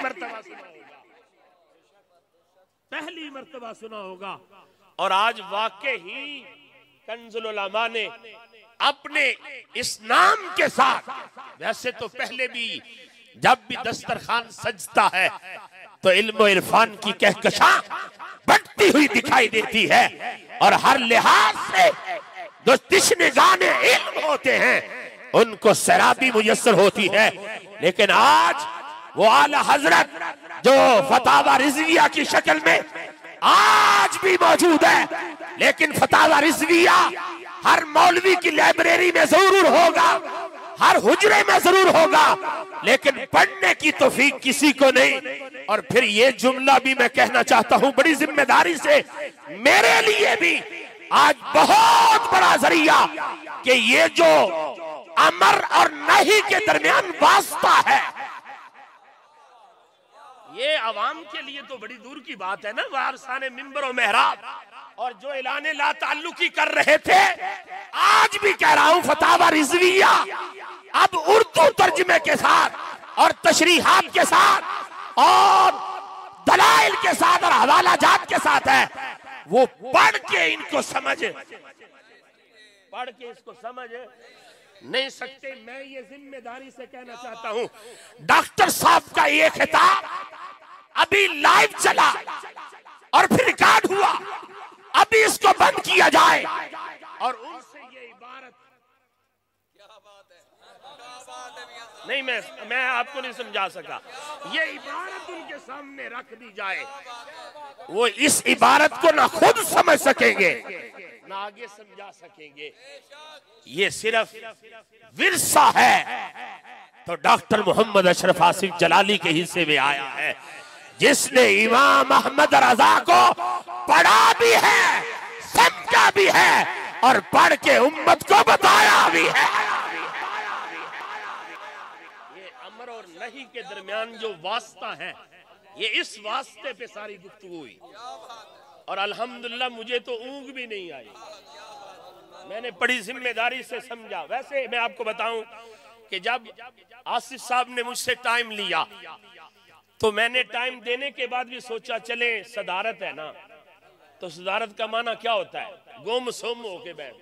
मर्तबा सुना होगा। और आज वाकई ही कंजुल उलमा ने अपने इस नाम के साथ, वैसे तो पहले भी जब भी दस्तरखान सजता है तो इल्म इरफान की कहकशां बढ़ती हुई दिखाई देती है और हर लिहाज से जो तिश्ने गाने इल्म होते हैं उनको सराबी मुयस्सर होती है। लेकिन आज वो आला हजरत जो फतावा रिजविया की शक्ल में आज भी मौजूद है, लेकिन फतावा रिजविया हर मौलवी की लाइब्रेरी में जरूर होगा, हर हुजरे में जरूर होगा, लेकिन पढ़ने की तौफीक किसी को नहीं। और फिर ये जुमला भी मैं कहना चाहता हूं बड़ी जिम्मेदारी से, मेरे लिए भी आज बहुत बड़ा जरिया कि ये जो अमर और नहीं के दरमियान वास्ता है, ये अवाम के लिए तो बड़ी दूर की बात है ना। वारसाने मिंबर और मेहराब और जो ऐलाने ला ताल्लुकी कर रहे थे, आज भी कह रहा हूं फतावा रिजविया अब उर्दू तर्जमे के साथ और तशरीहात के साथ और दलाइल के साथ और हवाला जात के साथ है। वो पढ़ के इनको समझ, पढ़ के इसको समझ नहीं सकते। मैं ये जिम्मेदारी से कहना चाहता हूं, डॉक्टर साहब का ये खिताब अभी लाइव चला और फिर रिकॉर्ड हुआ, अभी इसको बंद किया जाए और उनसे ये इबारत, क्या बात है, नहीं मैं आपको नहीं समझा सका, ये इबारत उनके सामने रख दी जाए। वो इस इबारत को ना खुद समझ सकेंगे ना आगे समझा सकेंगे। ये सिर्फ विरसा है तो डॉक्टर मोहम्मद अशरफ आसिफ जलाली के हिस्से में आया है, जिसने इमाम अहमद रजा को पढ़ा भी है, समझा भी है और पढ़ के उम्मत को बताया भी है। ये अमर और नहीं के दरमियान जो वास्ता है, ये इस वास्ते पे सारी गुफ्तगू हुई और अल्हम्दुलिल्लाह मुझे तो ऊँग भी नहीं आई, मैंने बड़ी जिम्मेदारी से समझा। वैसे मैं आपको बताऊं कि जब आसिफ साहब ने मुझसे टाइम लिया तो मैंने टाइम देने के बाद भी सोचा चले सदारत है ना, तो सदारत का माना क्या होता है? गुम सुम होके बैठ,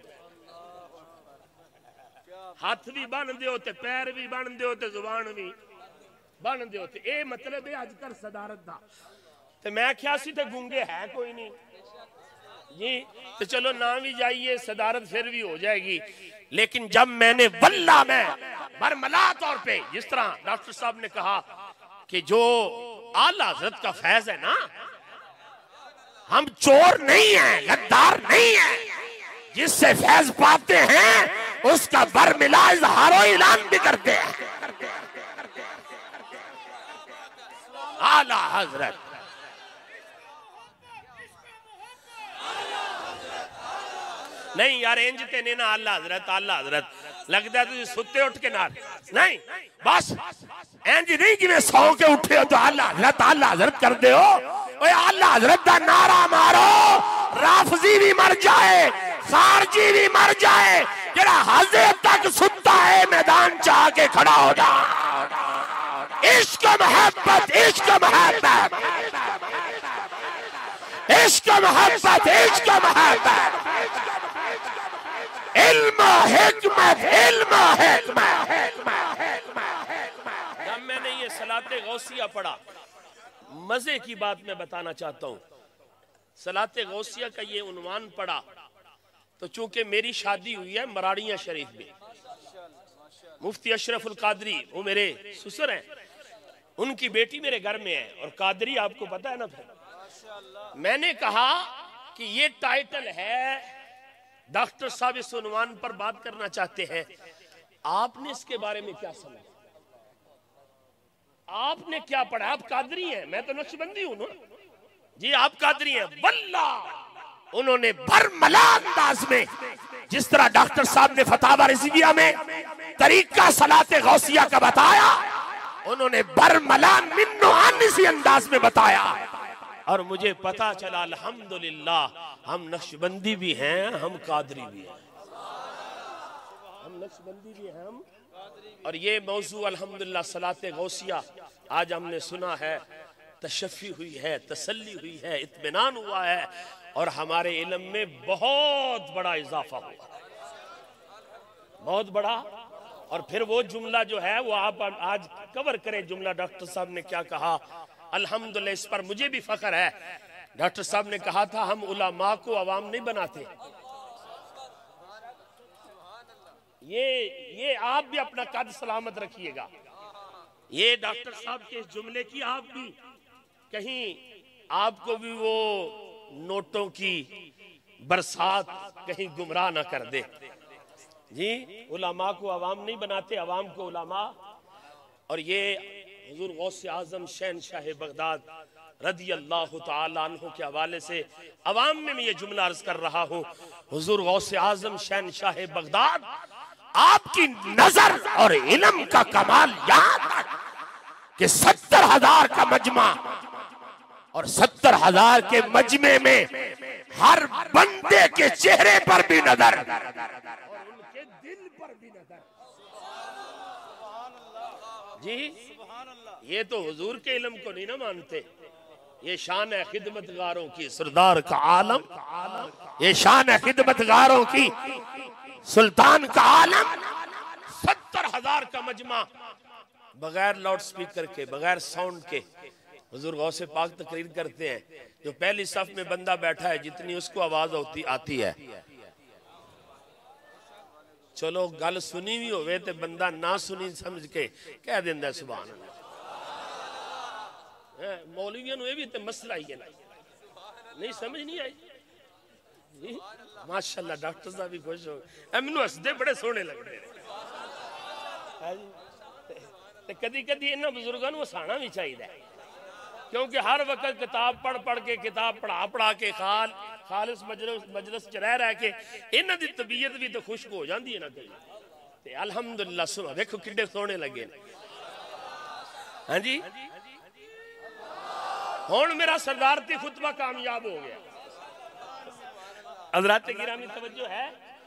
हाथ भी बन दे होते, पैर भी बन दे होते, जुबान भी बन दे होते, ये मतलब है अजकल सदारत दा। तो मैं क्या सी थे गूंगे है कोई नहीं जी, तो चलो ना भी जाइए, सदारत फिर भी हो जाएगी। लेकिन जब मैंने वल्ला में बरमला तौर पे, जिस तरह डॉक्टर साहब ने कहा कि जो आला हज़रत का फैज है ना, हम चोर नहीं है, गद्दार नहीं है, जिससे फैज पाते हैं उसका बरमिला इजहारो ऐलान भी करते हैं। आला हज़रत नहीं यार, इंज ते नहीं ना, आला हज़रत लगता है तुझे सुते उठ के नाल नहीं, बस इंज नहीं कि सौ के उठे हो तो आला हज़रत कर दे हो। ओए आला हजरत दा नारा मारो, राफजी भी मर जाए, खारजी भी मर जाए, जरा हजे तक सुता है मैदान चाह के खड़ा हो जा। इश्क मोहब्बत, इश्क मोहब्बत, इश्क मोहब्बत, इश्क मोहब्बत, इल्म हिकमत, इल्म हिकमत। जब मैंने ये सलाते गौसिया पढ़ा, मजे की बात मैं बताना चाहता हूँ। सलाते गौसिया का ये उन्वान पढ़ा तो चूंकि मेरी शादी हुई है मराड़िया शरीफ में, मुफ्ती अशरफुल कादरी वो मेरे ससुर हैं, उनकी बेटी मेरे घर में है, और कादरी आपको पता है ना। फिर मैंने कहा कि ये टाइटल है, डॉक्टर साहब इस उन्वान पर बात करना चाहते हैं, आपने इसके बारे में क्या समझा, आपने क्या पढ़ा? आप कादरी हैं, मैं तो नक्शबंदी हूं ना जी, आप कादरी हैं। वल्लाह उन्होंने बरमला अंदाज में, जिस तरह डॉक्टर साहब ने फतावा रिजविया में तरीका सलाते गौसिया का बताया, उन्होंने बरमला मिन्नोआनिसी अंदाज में बताया, और मुझे पता चला अल्हम्दुलिल्लाह हम नक्शबंदी भी हैं, हम कादरी भी हैं, हम नक्शबंदी भी हैं, हम। और ये मौजू अल्हम्दुलिल्लाह सलाते गौसिया आज हमने सुना है, तशफ़ी हुई है, तसल्ली हुई है, इत्मीनान हुआ है, और हमारे इल्म में बहुत बड़ा इजाफा हुआ, बहुत बड़ा। और फिर वो जुमला जो है वो आप आज कवर करें, जुमला डॉक्टर साहब ने क्या कहा। अल्हम्दुलिल्लाह इस पर मुझे भी फख्र है। डॉक्टर साहब ने कहा था हम उलमा को अवाम नहीं बनाते। ये आप भी अपना कद सलामत रखिएगा। ये डॉक्टर साहब के इस जुमले की आप भी कहीं आपको भी वो नोटों की बरसात कहीं गुमराह ना कर दे जी। उलमा को अवाम नहीं बनाते, अवाम को उलमा। और ये हुजूर गौसे आजम शहनशाह बगदाद रदी अल्लाह तआला अन्हु के हवाले से अवाम में मैं ये जुमला अर्ज कर रहा हूँ। हुजूर गौसे आजम शहनशाह बगदाद, आपकी नजर और इल्म का कमाल यहाँ तक कि 70,000 का मजमा, और 70,000 के मजमे में हर बंदे के चेहरे पर भी नजर, उनके दिल पर भी नजर जी। ये तो हुजूर के इल्म को नहीं ना मानते। ये शान है खिदमतगारों की सरदार का आलम, ये शान है खिदमतगारों की सुल्तान का आलम। 70,000 का मजमा बगैर लाउड स्पीकर के, बगैर साउंड के हुजूर गौसे पाक तकरीर करते हैं। जो पहली सफ में बंदा बैठा है, जितनी उसको आवाज आती है, चलो गल सुनी भी होवे ते बंदा ना सुनी समझ के कह देंदा सुभान अल्लाह। मौलवियों ने भी तो मसला ही है ना, नहीं समझ नहीं आई जी। माशाल्लाह डॉक्टर साहब भी खुश हो गए, मैनू हसदे बड़े सोहने लगते हैं। कदी कदी इन्होंने बुजुर्गों को हसाना भी चाहिए, क्योंकि हर वक्त किताब पढ़ पढ़ के, किताब पढ़ा पढ़ा के, खालिस मजलिस च रह के इन्हों की तबीयत भी तो खुश्क हो जाती है ना कई। अल्हम्दुलिल्लाह सुना देखो किड्डे सोहने लगे। हाँ जी, हुण मेरा सरदारती खुतबा कामयाब हो गया। हज़रात गिरामी तवज्जो है।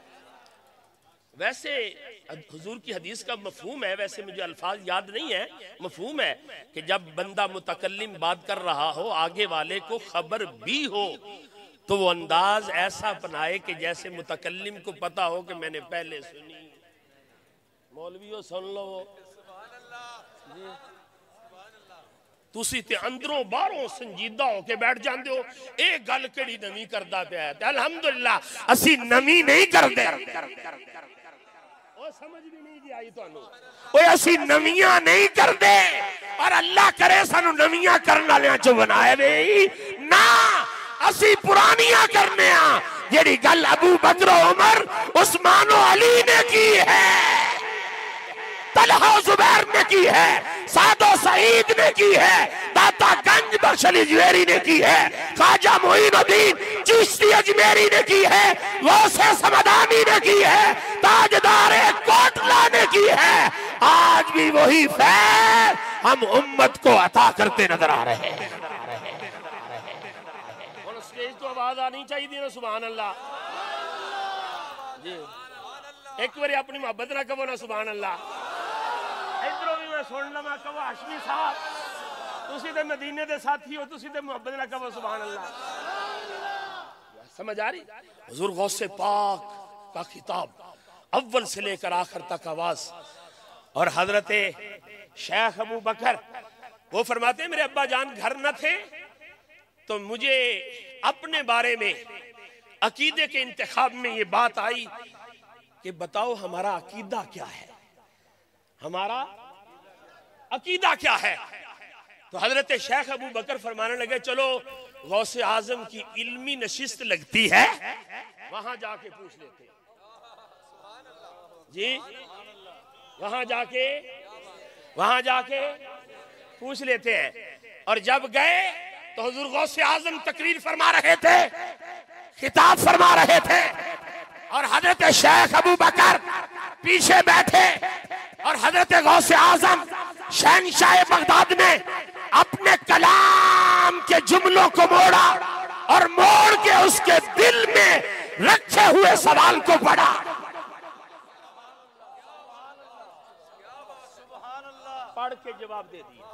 वैसे हुजूर की हदीस का मफहूम है, वैसे मुझे अल्फाज याद नहीं है, मफहूम है कि जब बंदा मुतकल्लिम बात कर रहा हो, आगे वाले को खबर भी हो, तो वो अंदाज ऐसा अपनाए कि जैसे मुतकल्लिम को पता हो कि मैंने पहले सुनी। मौलवियों सुन लो, तुसी ते अंदरों बाहरों संजीदा होके बैठ जाते हो, ये गल केड़ी नवी करदा पिया है। अल्हम्दुलिल्लाह असी नवी नहीं करदे, समझ भी नहीं जी आई तुहानू। ओए असी नवियां नहीं करदे, और अल्लाह करे सानू नवियां करन वालियां चों बनाए वे ना, असी पुरानियां करने आ। जेड़ी गल अबू बकर, उमर, उस्मान और अली ने की है, तलहा जुबैर ने की है, सादो सईद ने की है, दाता गंज बख्श अली जवेरी ने की है, ख्वाजा मोइनुद्दीन चिश्ती अजमेरी ने की है, गौसे समदानी ने की है, ताजदार कोटला ने की है। आज भी वही फैज़ हम उम्मत को अता करते नजर आ रहे हैं। आवाज आनी चाहिए ना सुभान अल्लाह जी। एक बार अपनी मोहब्बत ना कहो ना सुभान अल्लाह। इधरों भी मैं सुन लवा कहो हाशमी साहब तुसी ते मदीने दे साथी हो, तुसी ते मोहब्बत ना कहो सुभान अल्लाह। समझ आ रही? हुजूर गौसे पाक का खिताब अव्वल से लेकर आखिर तक आवाज। और हजरत शेख अबू बकर वो फरमाते मेरे अब्बा जान घर न थे तो मुझे अपने बारे में अकीदे के इंतखाब में ये बात आई कि बताओ हमारा अकीदा क्या है, हमारा अकीदा क्या है। तो हजरत शेख अबू बकर फरमाने लगे चलो गौसे आजम की इल्मी नशिस्त लगती है, वहां जाके पूछ लेते जी, वहां जाके पूछ लेते हैं। और जब गए तो हुजूर गौसे आजम तकरीर फरमा रहे थे, खिताब फरमा रहे थे और हजरत शेख अबू बकर पीछे बैठे और हजरत गौसे आजम शहंशाह बगदाद ने अपने कलाम के जुमलों को मोड़ा और मोड़ के उसके दिल में रखे हुए सवाल को पढ़ा। पढ़ के जवाब दे दिया।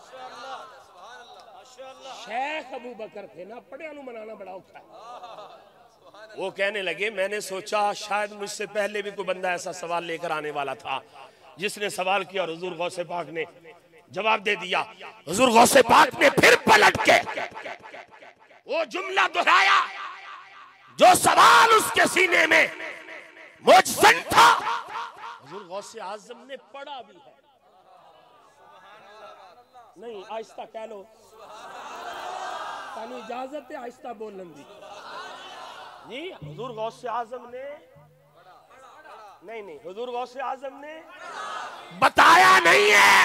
शेख अबू बकर थे ना, पढ़िया नु मनाना बड़ा औखा है। वो कहने लगे मैंने सोचा शायद मुझसे पहले भी कोई बंदा ऐसा सवाल लेकर आने वाला था जिसने सवाल किया और हुजूर गौसे पाक ने जवाब दे दिया। हुजूर गौसे पाक ने फिर पलट के वो जुमला दोहराया जो सवाल उसके सीने में मुझसन था। हुजूर गौसे आजम ने पढ़ा भी है, नहीं आहिस्ता कह लो, तानू इजाजत है आहिस्ता बोलने दी जी। हुजूर गौसे आजम ने नहीं हुजूर गौसे आजम ने बताया नहीं है,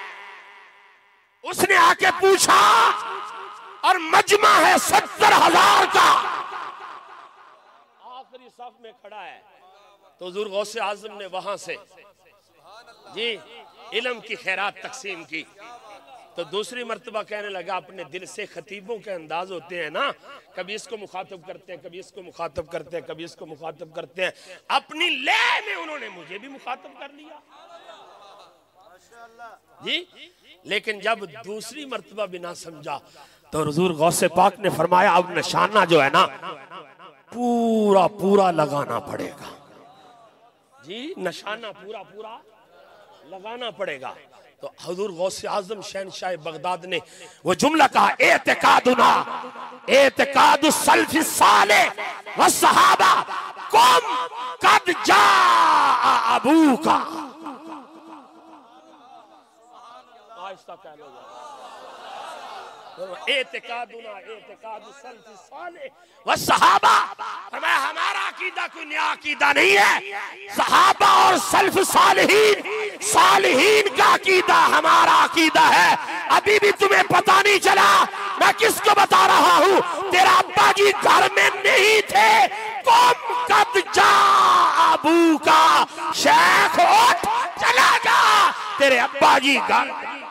उसने आके पूछा और मजमा है 70,000 का, आखिरी सफ में खड़ा है। तो हुजूर गौसे आजम ने वहां से जी इल्म की खैरात तकसीम की। तो दूसरी मर्तबा कहने लगा अपने दिल से खतीबों के अंदाज होते हैं ना, कभी इसको मुखातब करते हैं, कभी इसको मुखातब करते हैं, कभी इसको मुखातब करते हैं। अपनी लय में उन्होंने मुझे भी मुखातब कर लिया जी। लेकिन जब दूसरी मर्तबा भी ना समझा तो हुजूर गौसे पाक ने फरमाया अब निशाना जो है ना पूरा पूरा लगाना पड़ेगा जी, निशाना पूरा पूरा लगाना पड़ेगा। तो हुजूर गौसे आजम शहंशाह बगदाद ने वो जुमला कहा एतिकादुना एतिकादु सल्फ़ सालेह व सहाबा कुम कद जा अबूका। आहिस्ता कह लो एतिकादुना एतिकादु सल्फ़ सालेह व सहाबा। फरमाया हमारा अकीदा कोई नया अकीदा नहीं है, सहाबा और सल्फ़ सालिहीन का अकीदा हमारा अकीदा है। अभी भी तुम्हें पता नहीं चला मैं किसको बता रहा हूँ, तेरा अब्बा जी घर में नहीं थे। कुम कद जा अबूका, शेख उठ चला जा, तेरे अब्बा जी घर।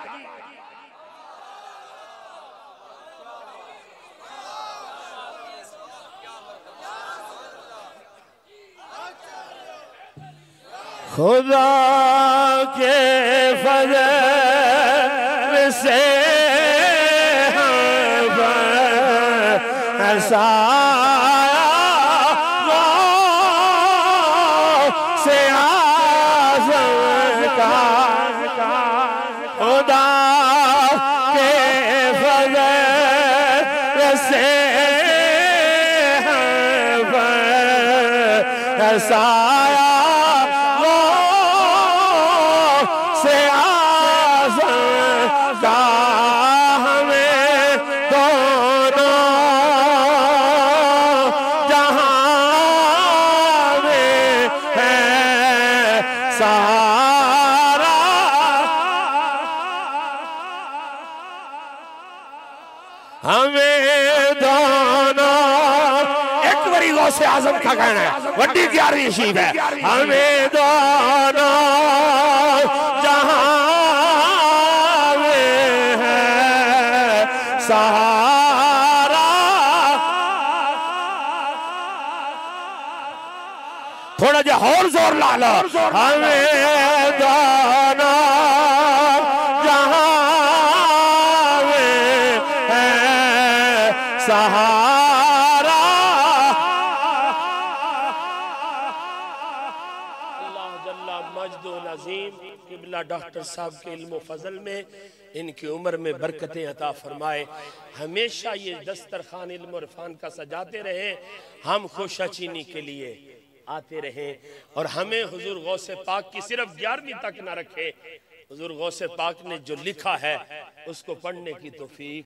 खुदा के फज़ल से ऐसा से आज़म का खुदा के फज़ल से ऐसा आजम का कहना है वड्डी 11वीं शीफ है, हमें दोनों जहां में है सहारा जा और जोर ला लो। हमें दाना जहां है सहारा। अल्लाह जल्ला मजदुल अज़ीम किबला डॉक्टर साहब के इल्म फजल में इनकी उम्र में बरकतें अता फरमाए। हमेशा ये दस्तरखान इल्म और इरफान का सजाते रहे, हम खुशाचीनी के लिए आते रहे और हमें हुजूर गौसे पाक की सिर्फ 11वीं तक न रखे। हुजूर गौसे पाक ने जो लिखा है उसको पढ़ने की तौफीक